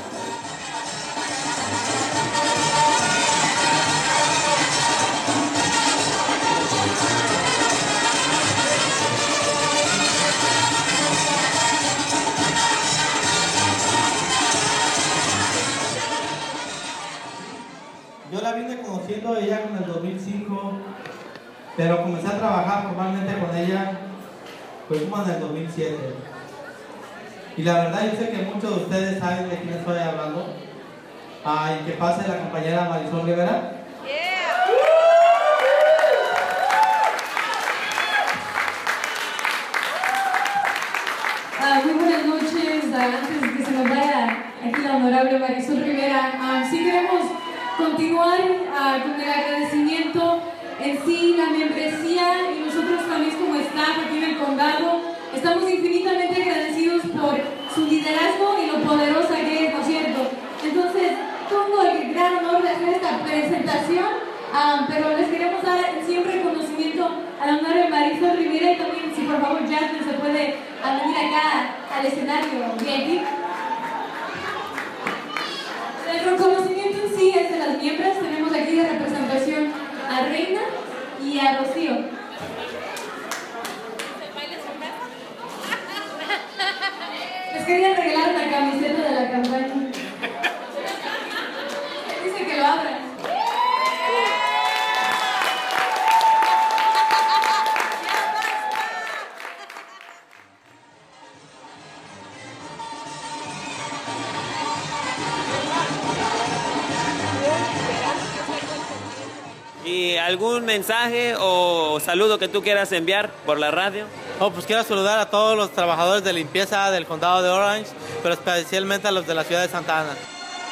Yo la vine conociendo ella en el dos mil cinco, pero comencé a trabajar formalmente con ella fue como en el dos mil siete. Y la verdad yo sé que muchos de ustedes saben de quién estoy hablando. Ah, y que pase la compañera Marisol Rivera. Ah, muy buenas noches. Ah, antes de que se nos vaya aquí la honorable Marisol Rivera, ah, sí queremos continuar ah, con el agradecimiento en sí, la membresía y nosotros también como staff aquí en el condado. Estamos infinitamente agradecidos por su liderazgo y lo poderosa que es, ¿no es cierto? Entonces, tengo el gran honor de hacer esta presentación, ah, pero les queremos dar siempre reconocimiento a la honorable Marisol Rivera y también, si por favor Jasmine se puede ah, venir acá al escenario V I P. El reconocimiento en sí es de las miembros. Tenemos aquí de representación a Reina y a Rocío. Les quería regalar una camiseta de la campaña. Dice que lo abran. ¿Y algún mensaje o saludo que tú quieras enviar por la radio? Oh, pues quiero saludar a todos los trabajadores de limpieza del condado de Orange, pero especialmente a los de la ciudad de Santa Ana.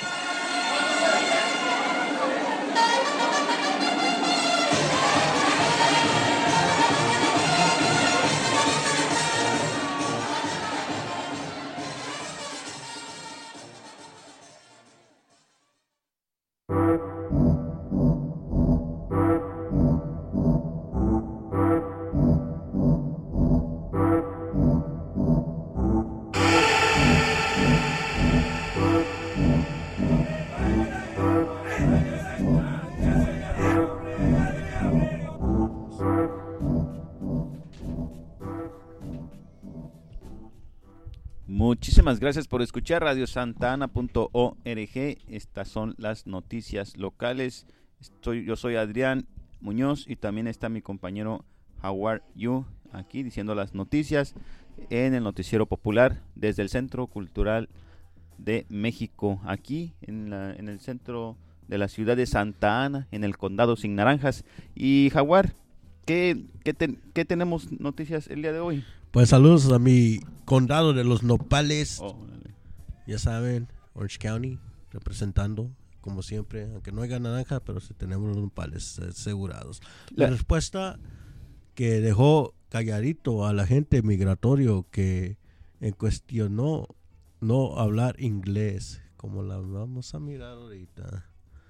Muchísimas gracias por escuchar radio santana punto org. Estas son las noticias locales. Estoy, yo soy Adrián Muñoz y también está mi compañero Howard Yu aquí diciendo las noticias en el noticiero popular desde el Centro Cultural de México, aquí en, la, en el centro de la ciudad de Santa Ana, en el condado sin naranjas. Y Howard, ¿qué, qué, te, qué tenemos noticias el día de hoy? Pues saludos a mi condado de los Nopales. Oh, ya saben, Orange County, representando, como siempre, aunque no haya naranja, pero sí tenemos los Nopales asegurados. La, la respuesta que dejó calladito a la gente migratorio que en cuestionó no hablar inglés, como la vamos a mirar ahorita.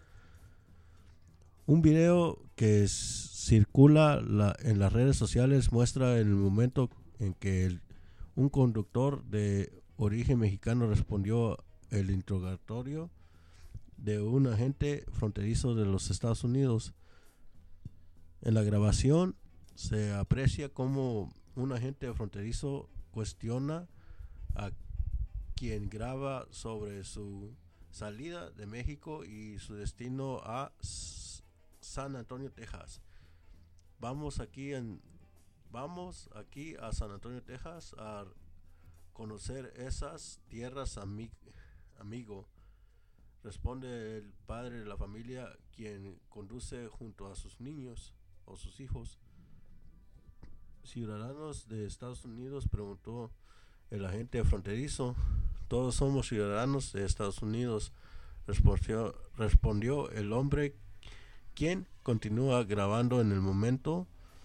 Un video que es, circula la, en las redes sociales muestra el momento en que el, un conductor de origen mexicano respondió el interrogatorio de un agente fronterizo de los Estados Unidos. En la grabación se aprecia cómo un agente fronterizo cuestiona a quien graba sobre su salida de México y su destino a S- San Antonio, Texas. Vamos aquí en vamos aquí a San Antonio, Texas a conocer esas tierras, ami- amigo. Responde el padre de la familia, quien conduce junto a sus niños o sus hijos. Ciudadanos de Estados Unidos, preguntó el agente fronterizo. Todos somos ciudadanos de Estados Unidos, respondió, respondió el hombre, quien continúa grabando en el momento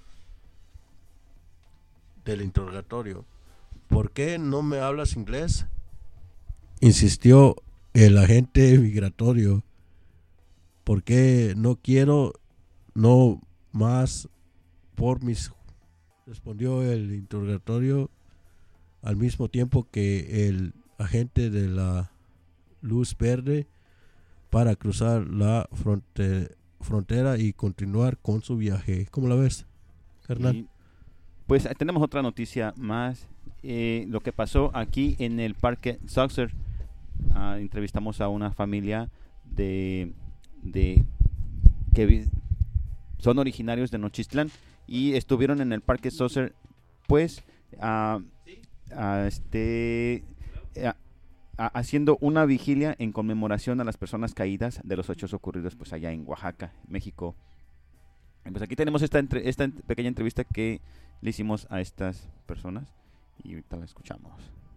del interrogatorio. ¿Por qué no me hablas inglés?, insistió el agente migratorio. ¿Por qué no quiero no más por mis? Respondió el interrogatorio al mismo tiempo que el agente de la luz verde para cruzar la fronte, frontera y continuar con su viaje. ¿Cómo la ves, carnal? Y, pues tenemos otra noticia más. Eh, lo que pasó aquí en el Parque Saucer. Uh, entrevistamos a una familia de, de que vi, son originarios de Nochistlán y estuvieron en el Parque Saucer, pues uh, uh, este uh, uh, haciendo una vigilia en conmemoración a las personas caídas de los hechos ocurridos pues allá en Oaxaca, México. Y pues aquí tenemos esta entre, esta pequeña entrevista que le hicimos a estas personas y ahorita la escuchamos.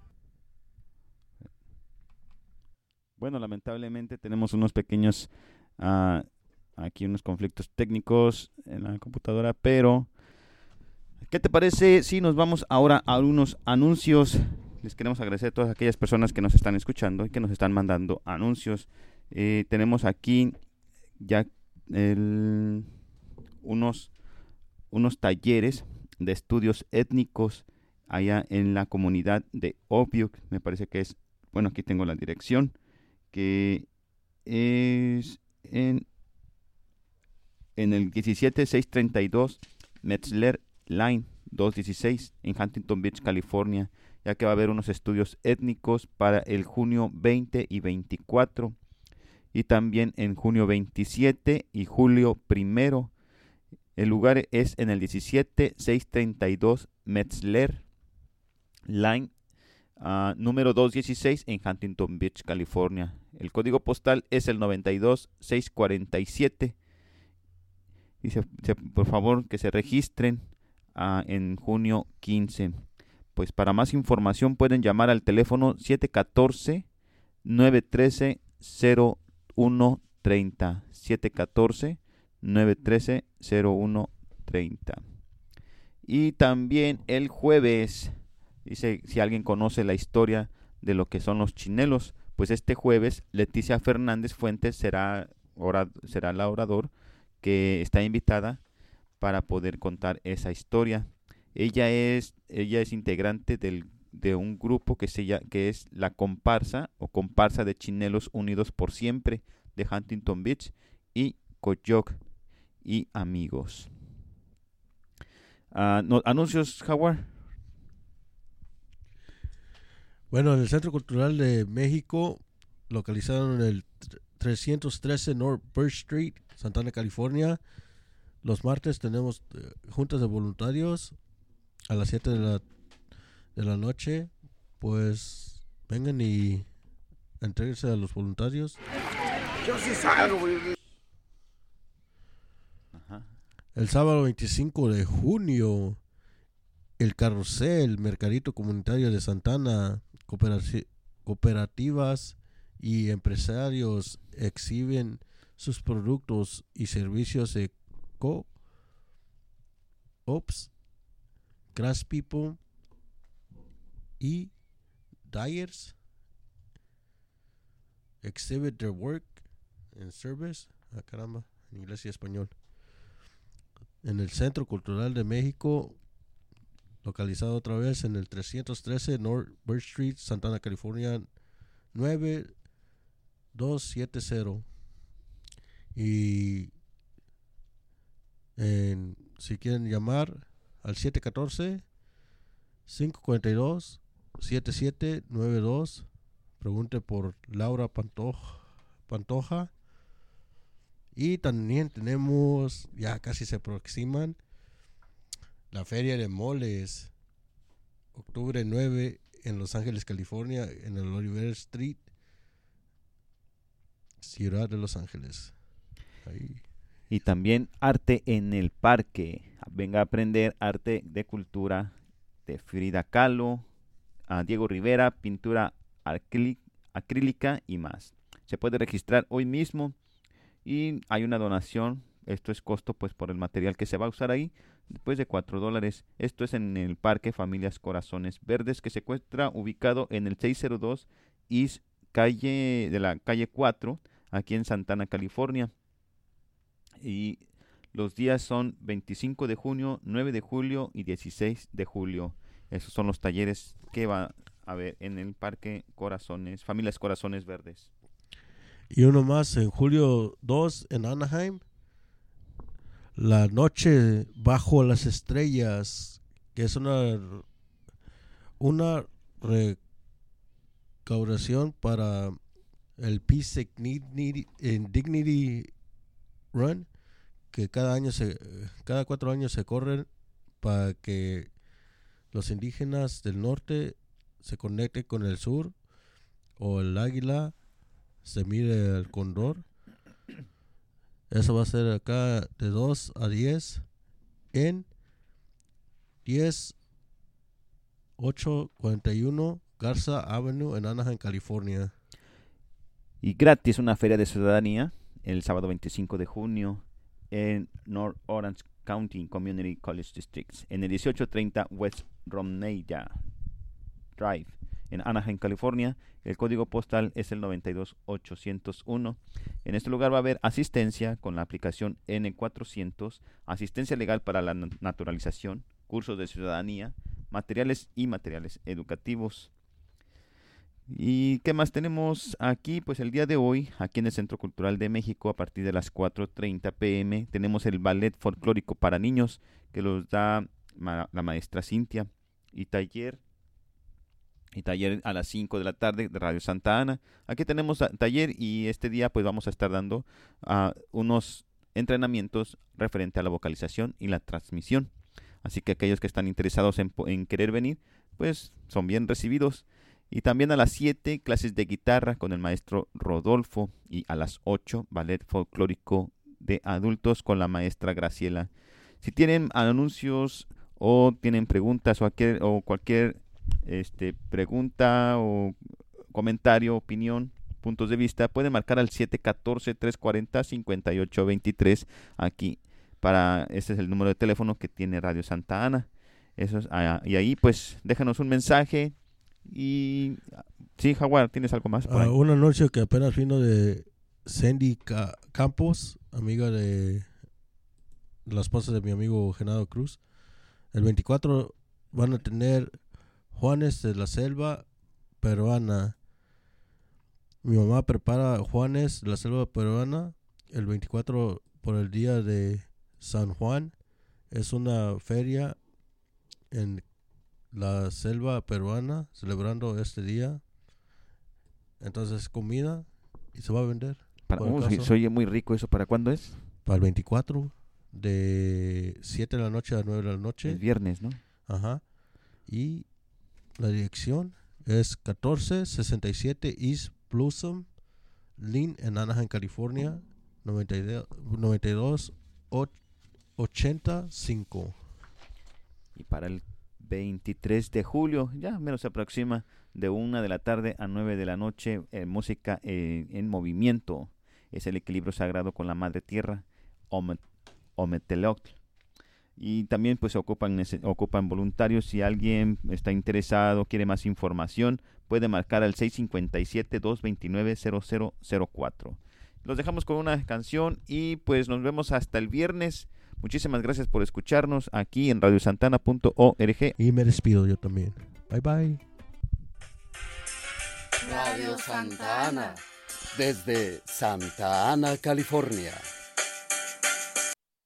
Bueno, lamentablemente tenemos unos pequeños, uh, aquí unos conflictos técnicos en la computadora, pero ¿qué te parece si nos vamos ahora a unos anuncios? Les queremos agradecer a todas aquellas personas que nos están escuchando y que nos están mandando anuncios. Eh, tenemos aquí ya el, unos, unos talleres de estudios étnicos allá en la comunidad de Opiuk. Me parece que es, bueno, aquí tengo la dirección, que es en, en el diecisiete mil seiscientos treinta y dos Metzler Line doscientos dieciséis en Huntington Beach, California, ya que va a haber unos estudios étnicos para el junio veinte y veinticuatro y también en junio veintisiete y julio primero. El lugar es en el diecisiete mil seiscientos treinta y dos Metzler Line Uh, número doscientos dieciséis en Huntington Beach, California. El código postal es el noventa y dos mil seiscientos cuarenta y siete. Dice, por favor, que se registren uh, en junio quince. Pues para más información pueden llamar al teléfono siete uno cuatro, nueve uno tres, cero uno tres cero. siete uno cuatro, nueve uno tres, cero uno tres cero. Y también el jueves, dice, si alguien conoce la historia de lo que son los chinelos, pues este jueves Leticia Fernández Fuentes será, ora, será la orador que está invitada para poder contar esa historia. Ella es, ella es integrante del, de un grupo que, se, que es la comparsa o comparsa de Chinelos Unidos por Siempre de Huntington Beach y Coyoc y amigos. Uh, no, anuncios, Howard. Bueno, en el Centro Cultural de México, localizado en el trescientos trece North Birch Street, Santana, California, los martes tenemos eh, juntas de voluntarios a las siete de la, de la noche. Pues vengan y entréguense a los voluntarios. Yo sí salgo, güey. El sábado veinticinco de junio, el Carrusel, Mercadito Comunitario de Santana, cooperaci- cooperativas y empresarios exhiben sus productos y servicios eco, ops, Grass People y Dyers exhibit their work and service. Ah, caramba, en inglés y español. En el Centro Cultural de México, localizado otra vez en el trescientos trece North Birch Street, Santana, California, nueve dos siete cero. Y en, si quieren llamar al siete uno cuatro, cinco cuatro dos, siete siete nueve dos, pregunte por Laura Pantoja, Pantoja. Y también tenemos, ya casi se aproximan, la Feria de Moles, octubre nueve en Los Ángeles, California, en el Oliver Street, Ciudad de Los Ángeles. Ahí. Y también arte en el parque. Venga a aprender arte de cultura de Frida Kahlo, a Diego Rivera, pintura acrílica y más. Se puede registrar hoy mismo y hay una donación. Esto es costo pues por el material que se va a usar ahí, después de cuatro dólares. Esto es en el Parque Familias Corazones Verdes, que se encuentra ubicado en el seiscientos dos East calle de la calle cuatro, aquí en Santana, California. Y los días son veinticinco de junio, nueve de julio y dieciséis de julio. Esos son los talleres que va a haber en el Parque Corazones, Familias Corazones Verdes. Y uno más en julio dos en Anaheim, la noche bajo las estrellas, que es una una recaudación para el Peace and Dignity Run, que cada año se cada cuatro años se corren para que los indígenas del norte se conecten con el sur, o el águila se mire el cóndor. Eso va a ser acá de dos a diez en diez ocho cuarenta y uno Garza Avenue en Anaheim, California. Y gratis una feria de ciudadanía el sábado veinticinco de junio en North Orange County Community College District, en el dieciocho treinta West Romneyja Drive, en Anaheim, California. El código postal es el noventa y dos ochocientos uno. En este lugar va a haber asistencia con la aplicación N cuatrocientos, asistencia legal para la naturalización, cursos de ciudadanía, materiales y materiales educativos. ¿Y qué más tenemos aquí? Pues el día de hoy, aquí en el Centro Cultural de México, a partir de las cuatro treinta pm, tenemos el ballet folclórico para niños, que los da ma- la maestra Cintia, y taller y taller a las cinco de la tarde de Radio Santa Ana. Aquí tenemos a, taller, y este día pues vamos a estar dando uh, unos entrenamientos referente a la vocalización y la transmisión. Así que aquellos que están interesados en, en querer venir, pues son bien recibidos. Y también a las siete, clases de guitarra con el maestro Rodolfo. Y a las ocho, ballet folclórico de adultos con la maestra Graciela. Si tienen anuncios o tienen preguntas o cualquier, o cualquier este, pregunta o comentario, opinión, puntos de vista, pueden marcar al siete uno cuatro, tres cuatro cero, cinco ocho dos tres. Aquí, para este es el número de teléfono que tiene Radio Santa Ana. Eso es, ah, y ahí pues déjanos un mensaje. Y sí, Jaguar, ¿tienes algo más por ahí? Uh, un anuncio que apenas vino de Sandy Ca- Campos, amiga de la esposa de mi amigo Genaro Cruz. El veinticuatro van a tener Juanes de la Selva Peruana. Mi mamá prepara Juanes de la Selva Peruana el veinticuatro por el día de San Juan. Es una feria en la selva peruana, celebrando este día. Entonces comida y se va a vender. Para, oh, se, se oye muy rico eso. ¿Para cuándo es? Para el veinticuatro, de siete de la noche a nueve de la noche. El viernes, ¿no? Ajá. Y la dirección es catorce sesenta y siete East Blossom Lane en Anaheim, California, noventa y dos ochenta y cinco. Y para el veintitrés de julio, ya menos se aproxima, de una de la tarde a nueve de la noche, eh, música eh, en movimiento. Es el equilibrio sagrado con la Madre Tierra, Omet, Ometeotl. Y también pues se ocupan, se ocupan voluntarios. Si alguien está interesado, quiere más información, puede marcar al seis cinco siete, dos dos nueve, cero cero cero cuatro. Los dejamos con una canción y pues nos vemos hasta el viernes. Muchísimas gracias por escucharnos aquí en radio santana punto org. Y me despido yo también. Bye bye. Radio Santa Ana, desde Santa Ana, California.